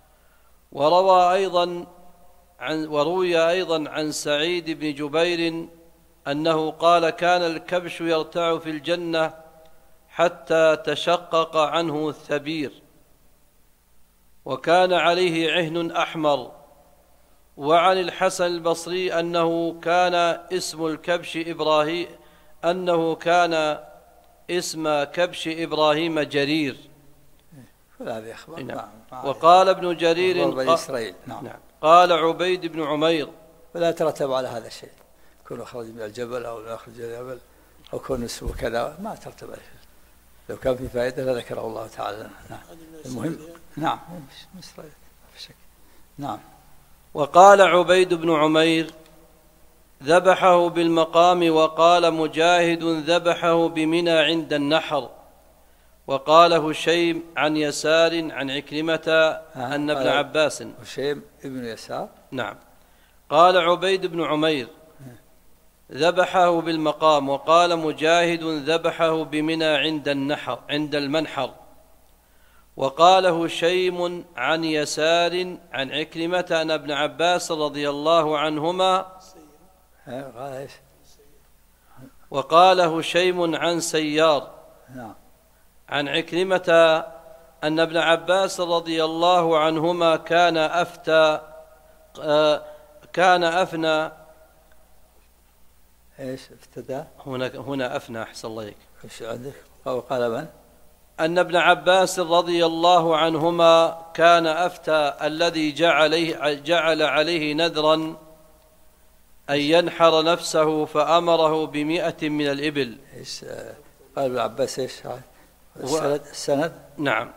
وروي أيضا عن سعيد بن جبير أنه قال كان الكبش يرتع في الجنة حتى تشقق عنه الثبير وكان عليه عهن أحمر. وعن الحسن البصري أنه كان اسم كبش إبراهيم جرير. وقال ابن جرير نعم. قال عبيد بن عمير ولا ترتب على هذا الشيء كونه خرج من الجبل أو لا يخرج من الجبل أو كونه اسمه كذا ما ترتب عليه لو كان في فائدة لذكره الله تعالى. نعم. المهم نعم مصر في شك. نعم. وقال عبيد بن عمير ذبحه بالمقام وقال مجاهد ذبحه بمنى عند النحر. وقال هشيم عن يسار عن عكرمة أن ابن عباس هشيم ابن يسار نعم قال عبيد بن عمير ذبحه بالمقام وقال مجاهد ذبحه بمنى عند المنحر. وقال هشيم عن يسار عن عكرمة أن ابن عباس رضي الله عنهما وقال هشيم عن سيار عن عكرمة أن ابن عباس رضي الله عنهما كان أفنى ايش افتدى هنا أفنى أحسن الله إليك. ايش عندك؟ وقال من؟ أن ابن عباس رضي الله عنهما كان أفتى الذي جعل عليه نذرا أن ينحر نفسه فأمره ب100 من الإبل. ايش قال ابن عباس ايش؟ السند نعم.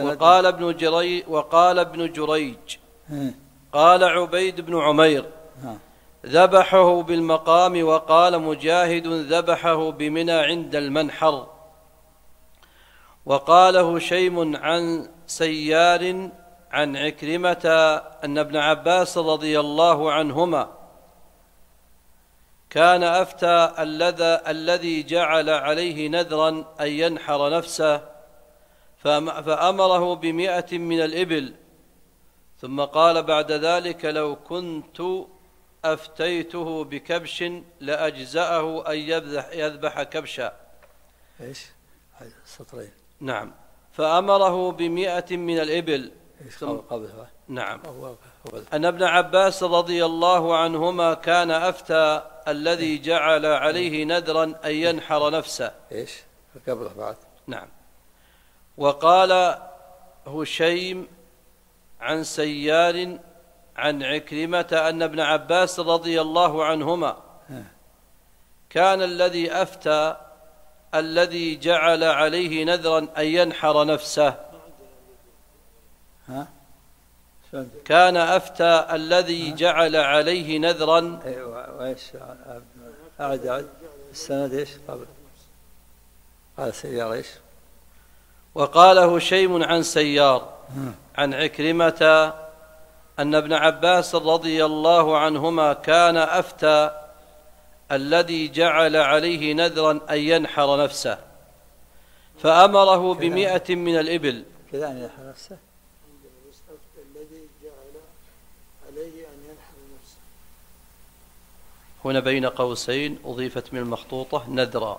وقال ابن جريج قال عبيد بن عمير ذبحه بالمقام وقال مجاهد ذبحه بمنى عند المنحر. وقال هشيم عن سيار عن عكرمة أن ابن عباس رضي الله عنهما كان أفتى الذي جعل عليه نذرا أن ينحر نفسه فأمره ب100 من الإبل ثم قال بعد ذلك لو كنت أفتيته بكبش لأجزأه أن يذبح كبشا. إيش؟ سطرين. نعم. فأمره ب100 من الإبل. نعم. أن ابن عباس رضي الله عنهما كان أفتى الذي جعل عليه نذرا أن ينحر نفسه. إيش؟ قبله بعد. نعم. وقال هشيم عن سيار عن عكرمة أن ابن عباس رضي الله عنهما كان الذي أفتى الذي جعل عليه نذرا أن ينحر نفسه. كان أفتى الذي جعل عليه نذرا. وإيش أعد السند إيش قال سيار إيش. وقال هشيم عن سيار عن عكرمة أن ابن عباس رضي الله عنهما كان أفتى الذي جعل عليه نذرا أن ينحر نفسه فأمره ب100 من الإبل. كذا أن ينحر نفسه. الذي جعل عليه أن ينحر نفسه. هنا بين قوسين أضيفت من المخطوطة نذرا.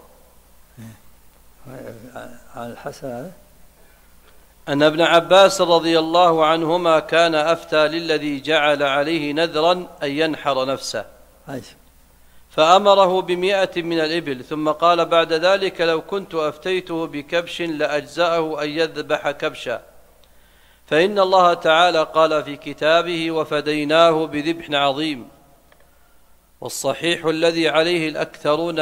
عن الحسن هذا أن ابن عباس رضي الله عنهما كان أفتى للذي جعل عليه نذرا أن ينحر نفسه فأمره ب100 من الإبل، ثم قال بعد ذلك: لو كنت أفتيته بكبش لأجزأه أن يذبح كبشا، فإن الله تعالى قال في كتابه: وفديناه بذبح عظيم. والصحيح الذي عليه الأكثرون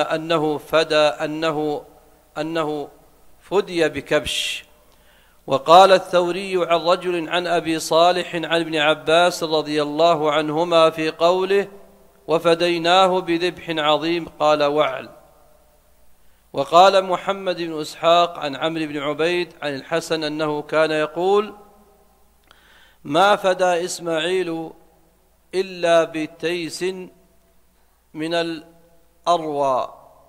أنه فدي بكبش. وقال الثوري عن رجل عن أبي صالح عن ابن عباس رضي الله عنهما في قوله: وفديناه بذبح عظيم، قال: وعل. وقال محمد بن إسحاق عن عمرو بن عبيد عن الحسن أنه كان يقول: ما فدى إسماعيل إلا بتيس من الأروى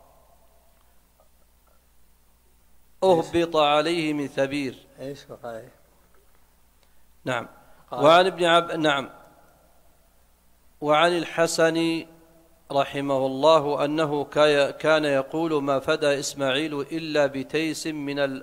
أهبط عليه من ثبير. ايش وقال؟ نعم. وعن وعن الحسن رحمه الله أنه كان يقول: ما فدى إسماعيل إلا بتيس من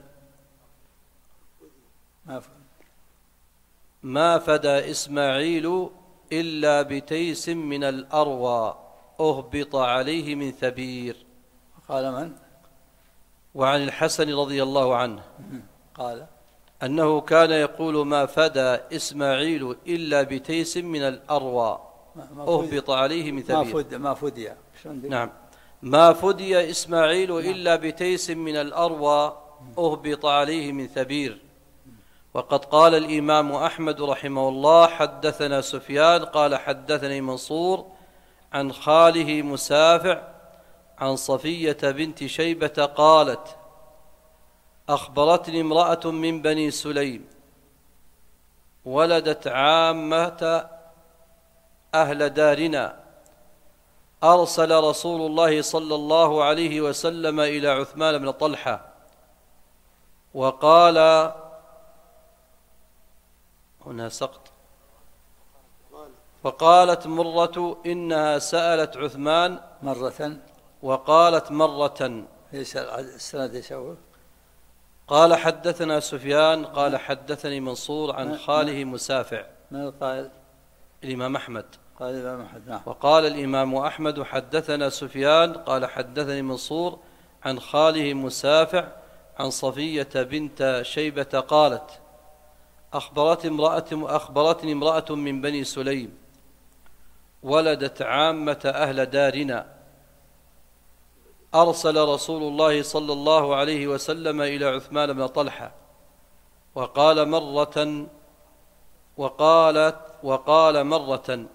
ما فدى إسماعيل إلا بتيس من الأروى أهبط عليه من ثبير. قال من؟ وعن الحسن رضي الله عنه قال أنه كان يقول: ما فدى إسماعيل إلا بتيس من الأروى أهبط عليه من ثبير. ما فدي. نعم. ما فدي إسماعيل إلا بتيس من الأروى أهبط عليه من ثبير. وقد قال الإمام أحمد رحمه الله: حدثنا سفيان قال حدثني منصور عن خاله مسافع عن صفية بنت شيبة قالت: أخبرتني امرأة من بني سليم ولدت عامة أهل دارنا، أرسل رسول الله صلى الله عليه وسلم إلى عثمان بن طلحة وقال: هنا سقط. فقالت مرة إنها سألت عثمان مرة، وقالت مرة. ليس السند يشوف. قال حدثنا سفيان قال حدثني منصور عن خاله مسافع. من القائل؟ الإمام أحمد. قال الإمام أحمد. نعم. وقال الإمام أحمد: حدثنا سفيان قال حدثني منصور عن خاله مسافع عن صفية بنت شيبة قالت: أخبرتني امرأة من بني سليم ولدت عامة أهل دارنا، أرسل رسول الله صلى الله عليه وسلم إلى عثمان بن طلحة وقال مرة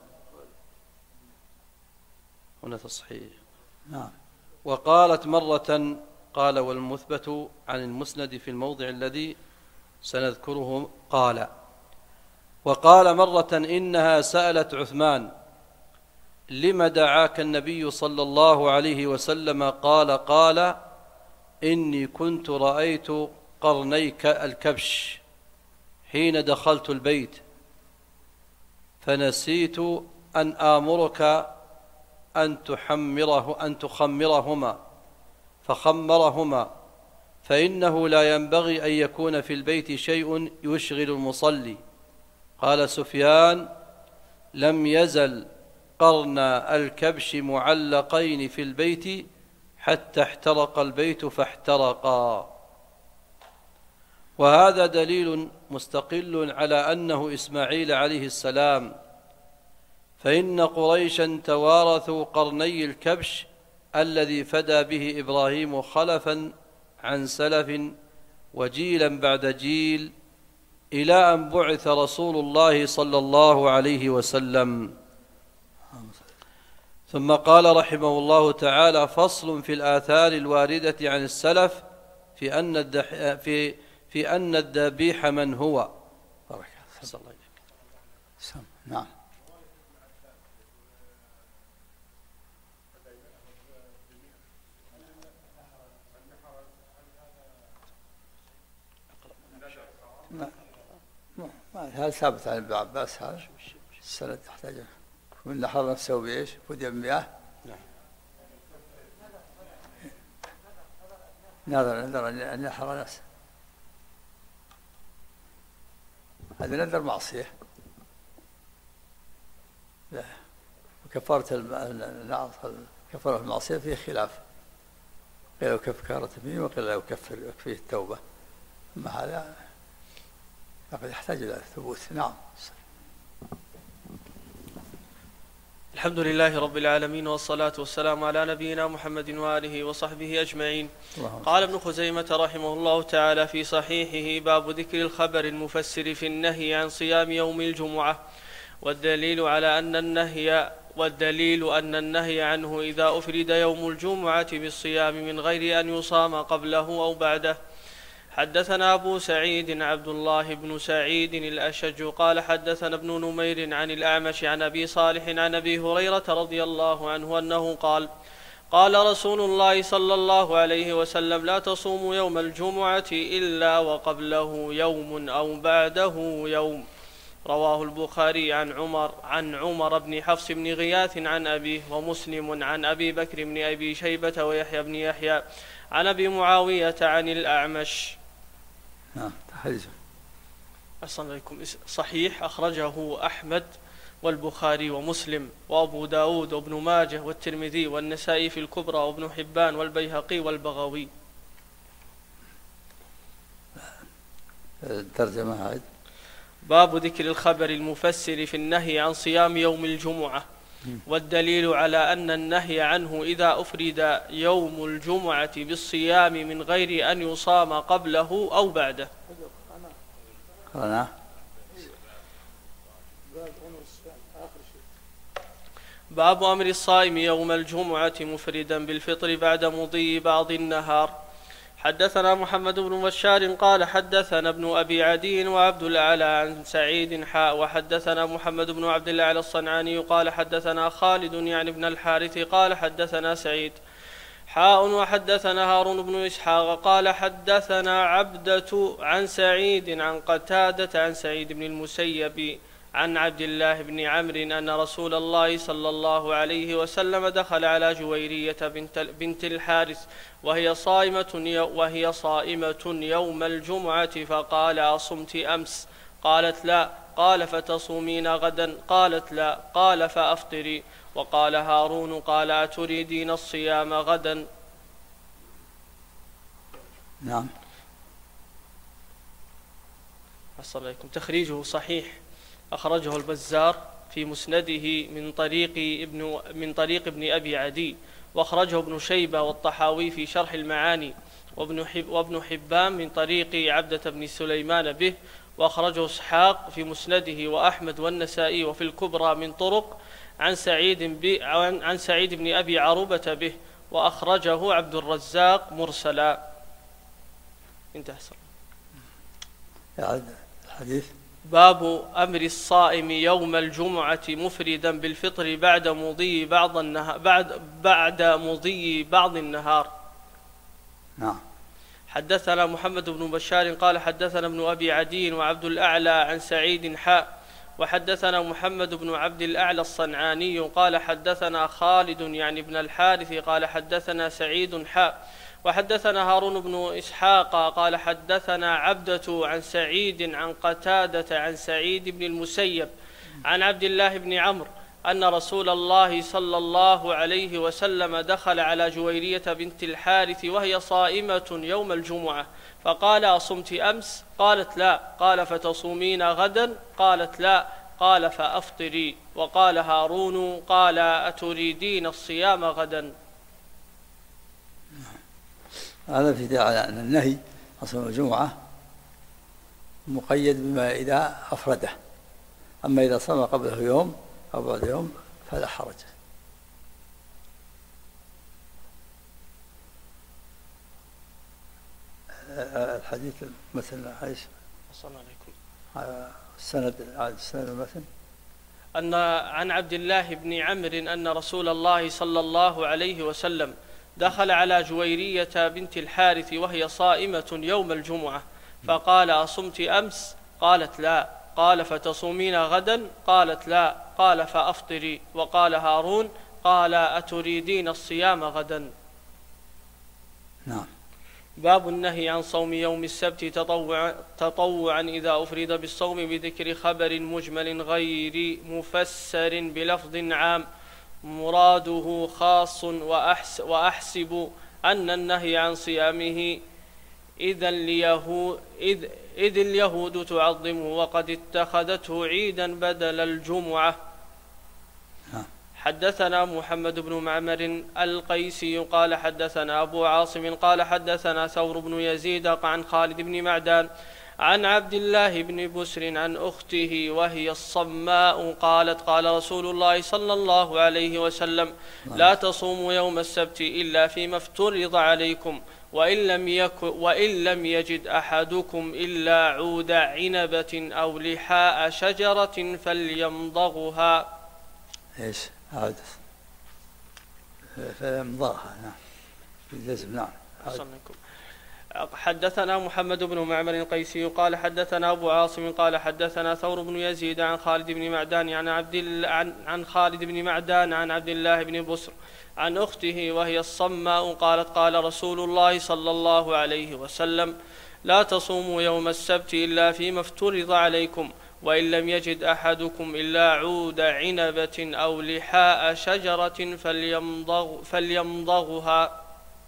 هنا تصحيح. نعم. وقالت مرة. قال: والمثبت عن المسند في الموضع الذي سنذكره قال: وقال مرة إنها سألت عثمان: لم دعاك النبي صلى الله عليه وسلم؟ قال: إني كنت رأيت قرنيك الكبش حين دخلت البيت فنسيت أن آمرك أن تخمرهما فخمرهما، فإنه لا ينبغي أن يكون في البيت شيء يشغل المصلي. قال سفيان: لم يزل قرن الكبش معلقين في البيت حتى احترق البيت فاحترقا. وهذا دليل مستقل على أنه إسماعيل عليه السلام، فإن قريشا توارثوا قرني الكبش الذي فدى به إبراهيم خلفا عن سلف وجيلا بعد جيل إلى أن بعث رسول الله صلى الله عليه وسلم. ثم قال رحمه الله تعالى: فصل في الآثار الواردة عن السلف في أن الذبيح من هو. بارك الله فيك. نعم. هذا ثابت عن ابن عباس. هذا السند تحتاج من نحر نفسه بإيش؟ فدي بمياه. نذر أن يحر نفسه، هذا نذر معصية. لا، وكفارة كفارة المعصية فيه خلاف، قيل له كفارة يمين وقيل له يكفيه التوبة. أما هذا فقد يحتاج إلى ثبوت. نعم. الحمد لله رب العالمين، والصلاة والسلام على نبينا محمد وآله وصحبه أجمعين. قال ابن خزيمة رحمه الله تعالى في صحيحه: باب ذكر الخبر المفسر في النهي عن صيام يوم الجمعة، والدليل أن النهي عنه إذا أفرد يوم الجمعة بالصيام من غير أن يصام قبله أو بعده. حدثنا أبو سعيد عبد الله بن سعيد الأشج قال حدثنا ابن نمير عن الأعمش عن أبي صالح عن أبي هريرة رضي الله عنه أنه قال: قال رسول الله صلى الله عليه وسلم: لا تصوموا يوم الجمعة إلا وقبله يوم أو بعده يوم. رواه البخاري عن عمر بن حفص بن غياث عن أبيه، ومسلم عن أبي بكر بن أبي شيبة ويحيى بن يحيى عن أبي معاوية عن الأعمش. أحسن عليكم. صحيح، أخرجه أحمد والبخاري ومسلم وأبو داود وابن ماجه والترمذي والنسائي في الكبرى وابن حبان والبيهقي والبغوي. الترجمة هذه: باب ذكر الخبر المفسر في النهي عن صيام يوم الجمعة، والدليل على أن النهي عنه إذا أفرد يوم الجمعة بالصيام من غير أن يصام قبله أو بعده. باب أمر الصائم يوم الجمعة مفردا بالفطر بعد مضي بعض النهار. حدثنا محمد بن بشار قال حدثنا ابن أبي عدي وعبد الأعلى عن سعيد وحدثنا محمد بن عبد الأعلى الصنعاني قال حدثنا خالد يعني ابن الحارث قال حدثنا سعيد وحدثنا هارون بن إسحاق قال حدثنا عبدة عن سعيد عن قتادة عن سعيد بن المسيب عن عبد الله بن عمرو أن رسول الله صلى الله عليه وسلم دخل على جويرية بنت الحارث وهي صائمة يوم الجمعة فقال: أصمت أمس؟ قالت: لا. قال: فتصومين غدا؟ قالت: لا. قال: فأفطري. وقال هارون: قال: أتريدين الصيام غدا؟ نعم. أحسن عليكم. تخريجه صحيح، أخرجه البزار في مسنده من طريق ابن أبي عدي، وأخرجه ابن شيبة والطحاوي في شرح المعاني، وابن حبان من طريق عبدة بن سليمان به، وأخرجه إسحاق في مسنده، وأحمد والنسائي وفي الكبرى من طرق عن سعيد بن أبي عروبة به، وأخرجه عبد الرزاق مرسلا. انتهى الحديث. باب أمر الصائم يوم الجمعة مفردا بالفطر بعد مضي بعض النهار. نعم. حدثنا محمد بن بشار قال حدثنا ابن أبي عدي وعبد الأعلى عن سعيد وحدثنا محمد بن عبد الأعلى الصنعاني قال حدثنا خالد يعني ابن الحارث قال حدثنا سعيد وحدثنا هارون بن إسحاق قال حدثنا عبدة عن سعيد عن قتادة عن سعيد بن المسيب عن عبد الله بن عمرو أن رسول الله صلى الله عليه وسلم دخل على جويرية بنت الحارث وهي صائمة يوم الجمعة فقال: أصمت أمس؟ قالت: لا. قال: فتصومين غدا؟ قالت: لا. قال: فأفطري. وقال هارون: قال: أتريدين الصيام غدا؟ هذا في دليل على أن النهي عن صوم الجمعة مقيد بما إذا أفرده، أما إذا صام قبله يوم أو بعد يوم فلا حرج. الحديث مثل عائشة صلى الله عليكم السند المثل أن عن عبد الله بن عمرو أن رسول الله صلى الله عليه وسلم دخل على جويرية بنت الحارث وهي صائمة يوم الجمعة فقال: أصمت أمس؟ قالت: لا. قال: فتصومين غدا؟ قالت: لا. قال: فأفطري. وقال هارون: قال: أتريدين الصيام غدا؟ نعم. باب النهي عن صوم يوم السبت تطوعا إذا أفرد بالصوم بذكر خبر مجمل غير مفسر بلفظ عام مراده خاص، وأحسب أن النهي عن صيامه إذ اليهود تعظمه وقد اتخذته عيدا بدل الجمعة. حدثنا محمد بن معمر القيسي قال حدثنا أبو عاصم قال حدثنا ثور بن يزيد عن خالد بن معدان عن عبد الله بن بسر عن أخته وهي الصماء قالت: قال رسول الله صلى الله عليه وسلم: لا تصوموا يوم السبت إلا فيما افترض عليكم، وإن لم يجد أحدكم إلا عود عنبة أو لحاء شجرة فليمضغها. ايش عاد فيمضغها؟ نعم بالجزم. نعم. حدثنا محمد بن معمر القيسي قال حدثنا أبو عاصم قال حدثنا ثور بن يزيد عن خالد بن معدان عن خالد بن معدان عن عبد الله بن بسر عن أخته وهي الصماء قالت: قال رسول الله صلى الله عليه وسلم: لا تصوموا يوم السبت إلا فيما افترض عليكم، وإن لم يجد أحدكم إلا عود عنبة أو لحاء شجرة فليمضغها.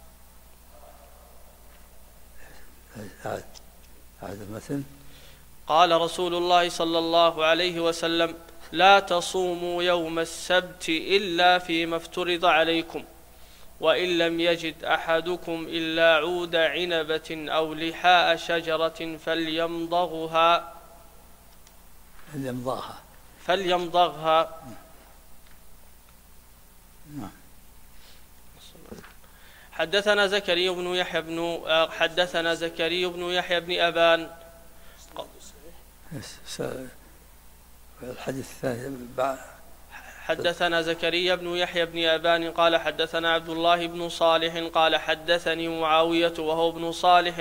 هذا المثل. قال رسول الله صلى الله عليه وسلم: لا تصوموا يوم السبت إلا فيما افترض عليكم، وإن لم يجد أحدكم إلا عود عنبة أو لحاء شجرة فليمضغها. حدثنا زكريا بن يحيى بن أبان. الحديث الثاني. حدثنا زكريا بن يحيى بن أبان قال حدثنا عبد الله بن صالح قال حدثني معاوية وهو ابن صالح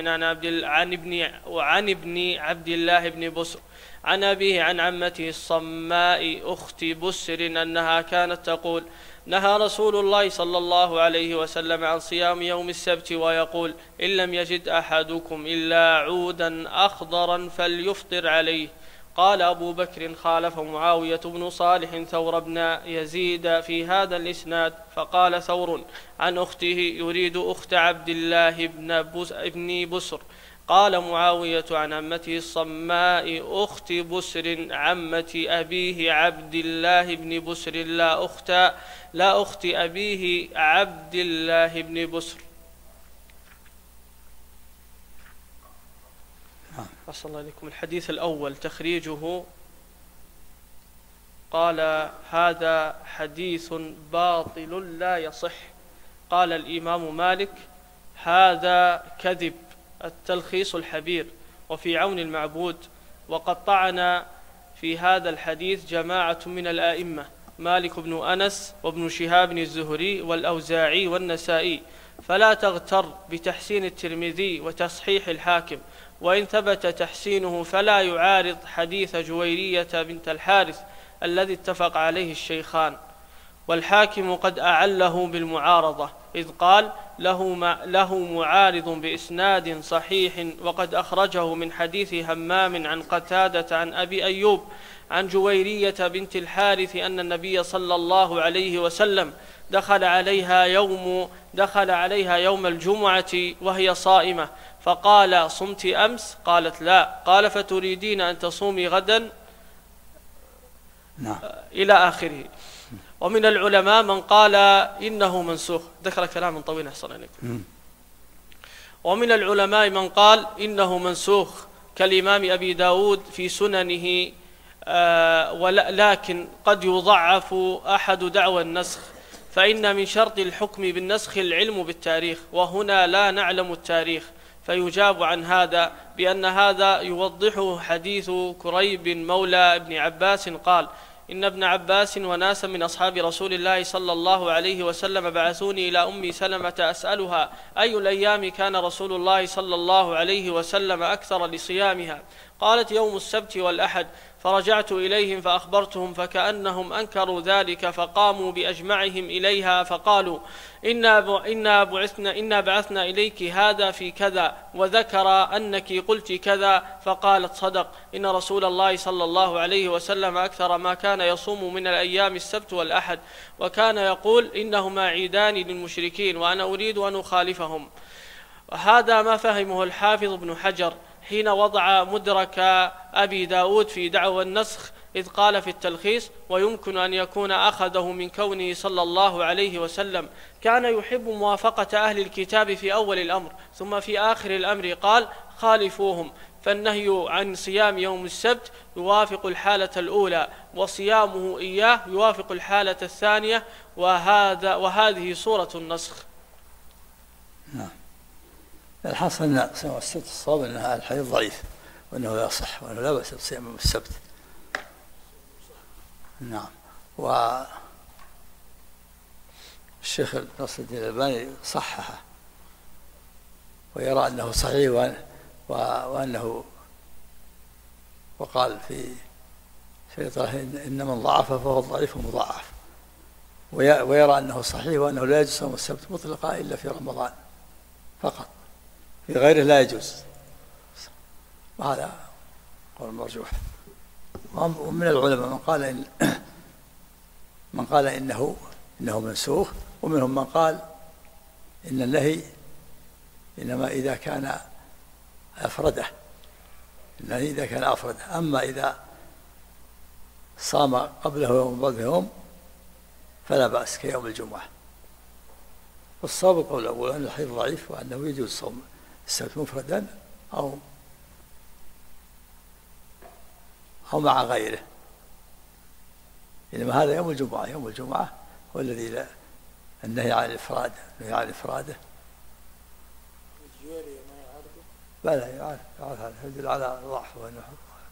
عن ابن عبد الله بن بسر عن أبيه عن عمته الصماء أخت بسر أنها كانت تقول: نهى رسول الله صلى الله عليه وسلم عن صيام يوم السبت ويقول: إن لم يجد أحدكم إلا عودا أخضرا فليفطر عليه. قال أبو بكر: خالف معاوية بن صالح ثور بن يزيد في هذا الإسناد. فقال ثور عن أخته يريد أخت عبد الله بن بسر. قال معاوية عن عمته الصماء أخت بسر عمة أبيه عبد الله بن بسر لا أخت أبيه عبد الله بن بسر. أصل الله إليكم. الحديث الأول تخريجه: قال: هذا حديث باطل لا يصح. قال الإمام مالك: هذا كذب. التلخيص الحبير وفي عون المعبود. وقد طعن في هذا الحديث جماعة من الآئمة: مالك بن أنس وابن شهاب الزهري والأوزاعي والنسائي. فلا تغتر بتحسين الترمذي وتصحيح الحاكم، وإن ثبت تحسينه فلا يعارض حديث جويرية بنت الحارث الذي اتفق عليه الشيخان. والحاكم قد أعله بالمعارضة إذ قال: له معارض بإسناد صحيح، وقد أخرجه من حديث همام عن قتادة عن أبي أيوب عن جويرية بنت الحارث أن النبي صلى الله عليه وسلم دخل عليها يوم الجمعة وهي صائمة فقال: صمت أمس؟ قالت: لا. قال: فتريدين أن تصومي غدا؟ نعم. إلى آخره. ومن العلماء من قال إنه منسوخ، ذكر كلاما طويلا أحسن عليكم. ومن العلماء من قال إنه منسوخ كالإمام أبي داود في سننه، ولكن قد يضعف أحد دعوى النسخ، فإن من شرط الحكم بالنسخ العلم بالتاريخ، وهنا لا نعلم التاريخ. فيجاب عن هذا بأن هذا يوضحه حديث كريب مولى ابن عباس قال: إن ابن عباس وناسا من أصحاب رسول الله صلى الله عليه وسلم بعثوني إلى أم سلمة أسألها أي الأيام كان رسول الله صلى الله عليه وسلم أكثر لصيامها؟ قالت يوم السبت والأحد. فرجعت إليهم فأخبرتهم فكأنهم أنكروا ذلك، فقاموا بأجمعهم إليها فقالوا إنا بعثنا إليك هذا في كذا، وذكر أنك قلت كذا، فقالت صدق، إن رسول الله صلى الله عليه وسلم أكثر ما كان يصوم من الأيام السبت والأحد، وكان يقول إنهما عيدان للمشركين وأنا أريد أن أخالفهم. وهذا ما فهمه الحافظ ابن حجر حين وضع مدرك أبي داود في دعوى النسخ، إذ قال في التلخيص: ويمكن أن يكون أخذه من كونه صلى الله عليه وسلم كان يحب موافقة أهل الكتاب في أول الأمر، ثم في آخر الأمر قال: خالفوهم. فالنهي عن صيام يوم السبت يوافق الحالة الأولى، وصيامه إياه يوافق الحالة الثانية، وهذه صورة النسخ. نعم. الحاصل أن صيام السبت الصواب أنها الحديث ضعيف، وأنه لا يصح، وأنه لا بأس بصيام يوم السبت. نعم. والشيخ ناصر الدين الألباني صححه ويرى أنه صحيح، وأنه وقال في شريطه إن من ضعف فهو ضعيف مضاعف، ويرى أنه صحيح، وأنه لا يجوز صوم السبت مطلقا إلا في رمضان فقط، في غيره لا يجوز، وهذا قول مرجوح. ومن العلماء من قال إنه منسوخ، ومنهم من قال إن النهي إنما إذا كان أفرده، أما إذا صام قبله يوم وبعده يوم فلا بأس كيوم الجمعة. والصواب قول الأول أن الحديث ضعيف، وأنه يجوز صوم السبت مفردا أو مع غيره، إنما هذا يوم الجمعة هو الذي النهي عن الإفراد، بلى يعرف هذا يدل على ضعف، وأنه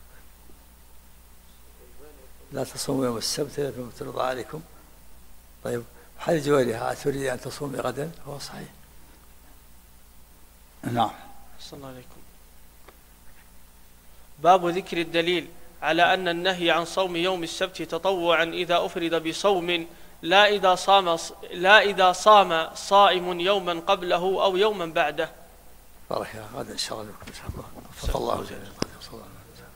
لا تصوموا يوم السبت إلا فيما افترض عليكم. طيب، حديث جويرية تريد أن تصومي غدا؟ هو صحيح. نعم. صلى الله عليكم. باب ذكر الدليل على أن النهي عن صوم يوم السبت تطوعا إذا أفرد بصوم، لا إذا صام صائم يوما قبله أو يوما بعده. بارك الله، غدا إن شاء الله. إن شاء الله. وفق الله جميعا.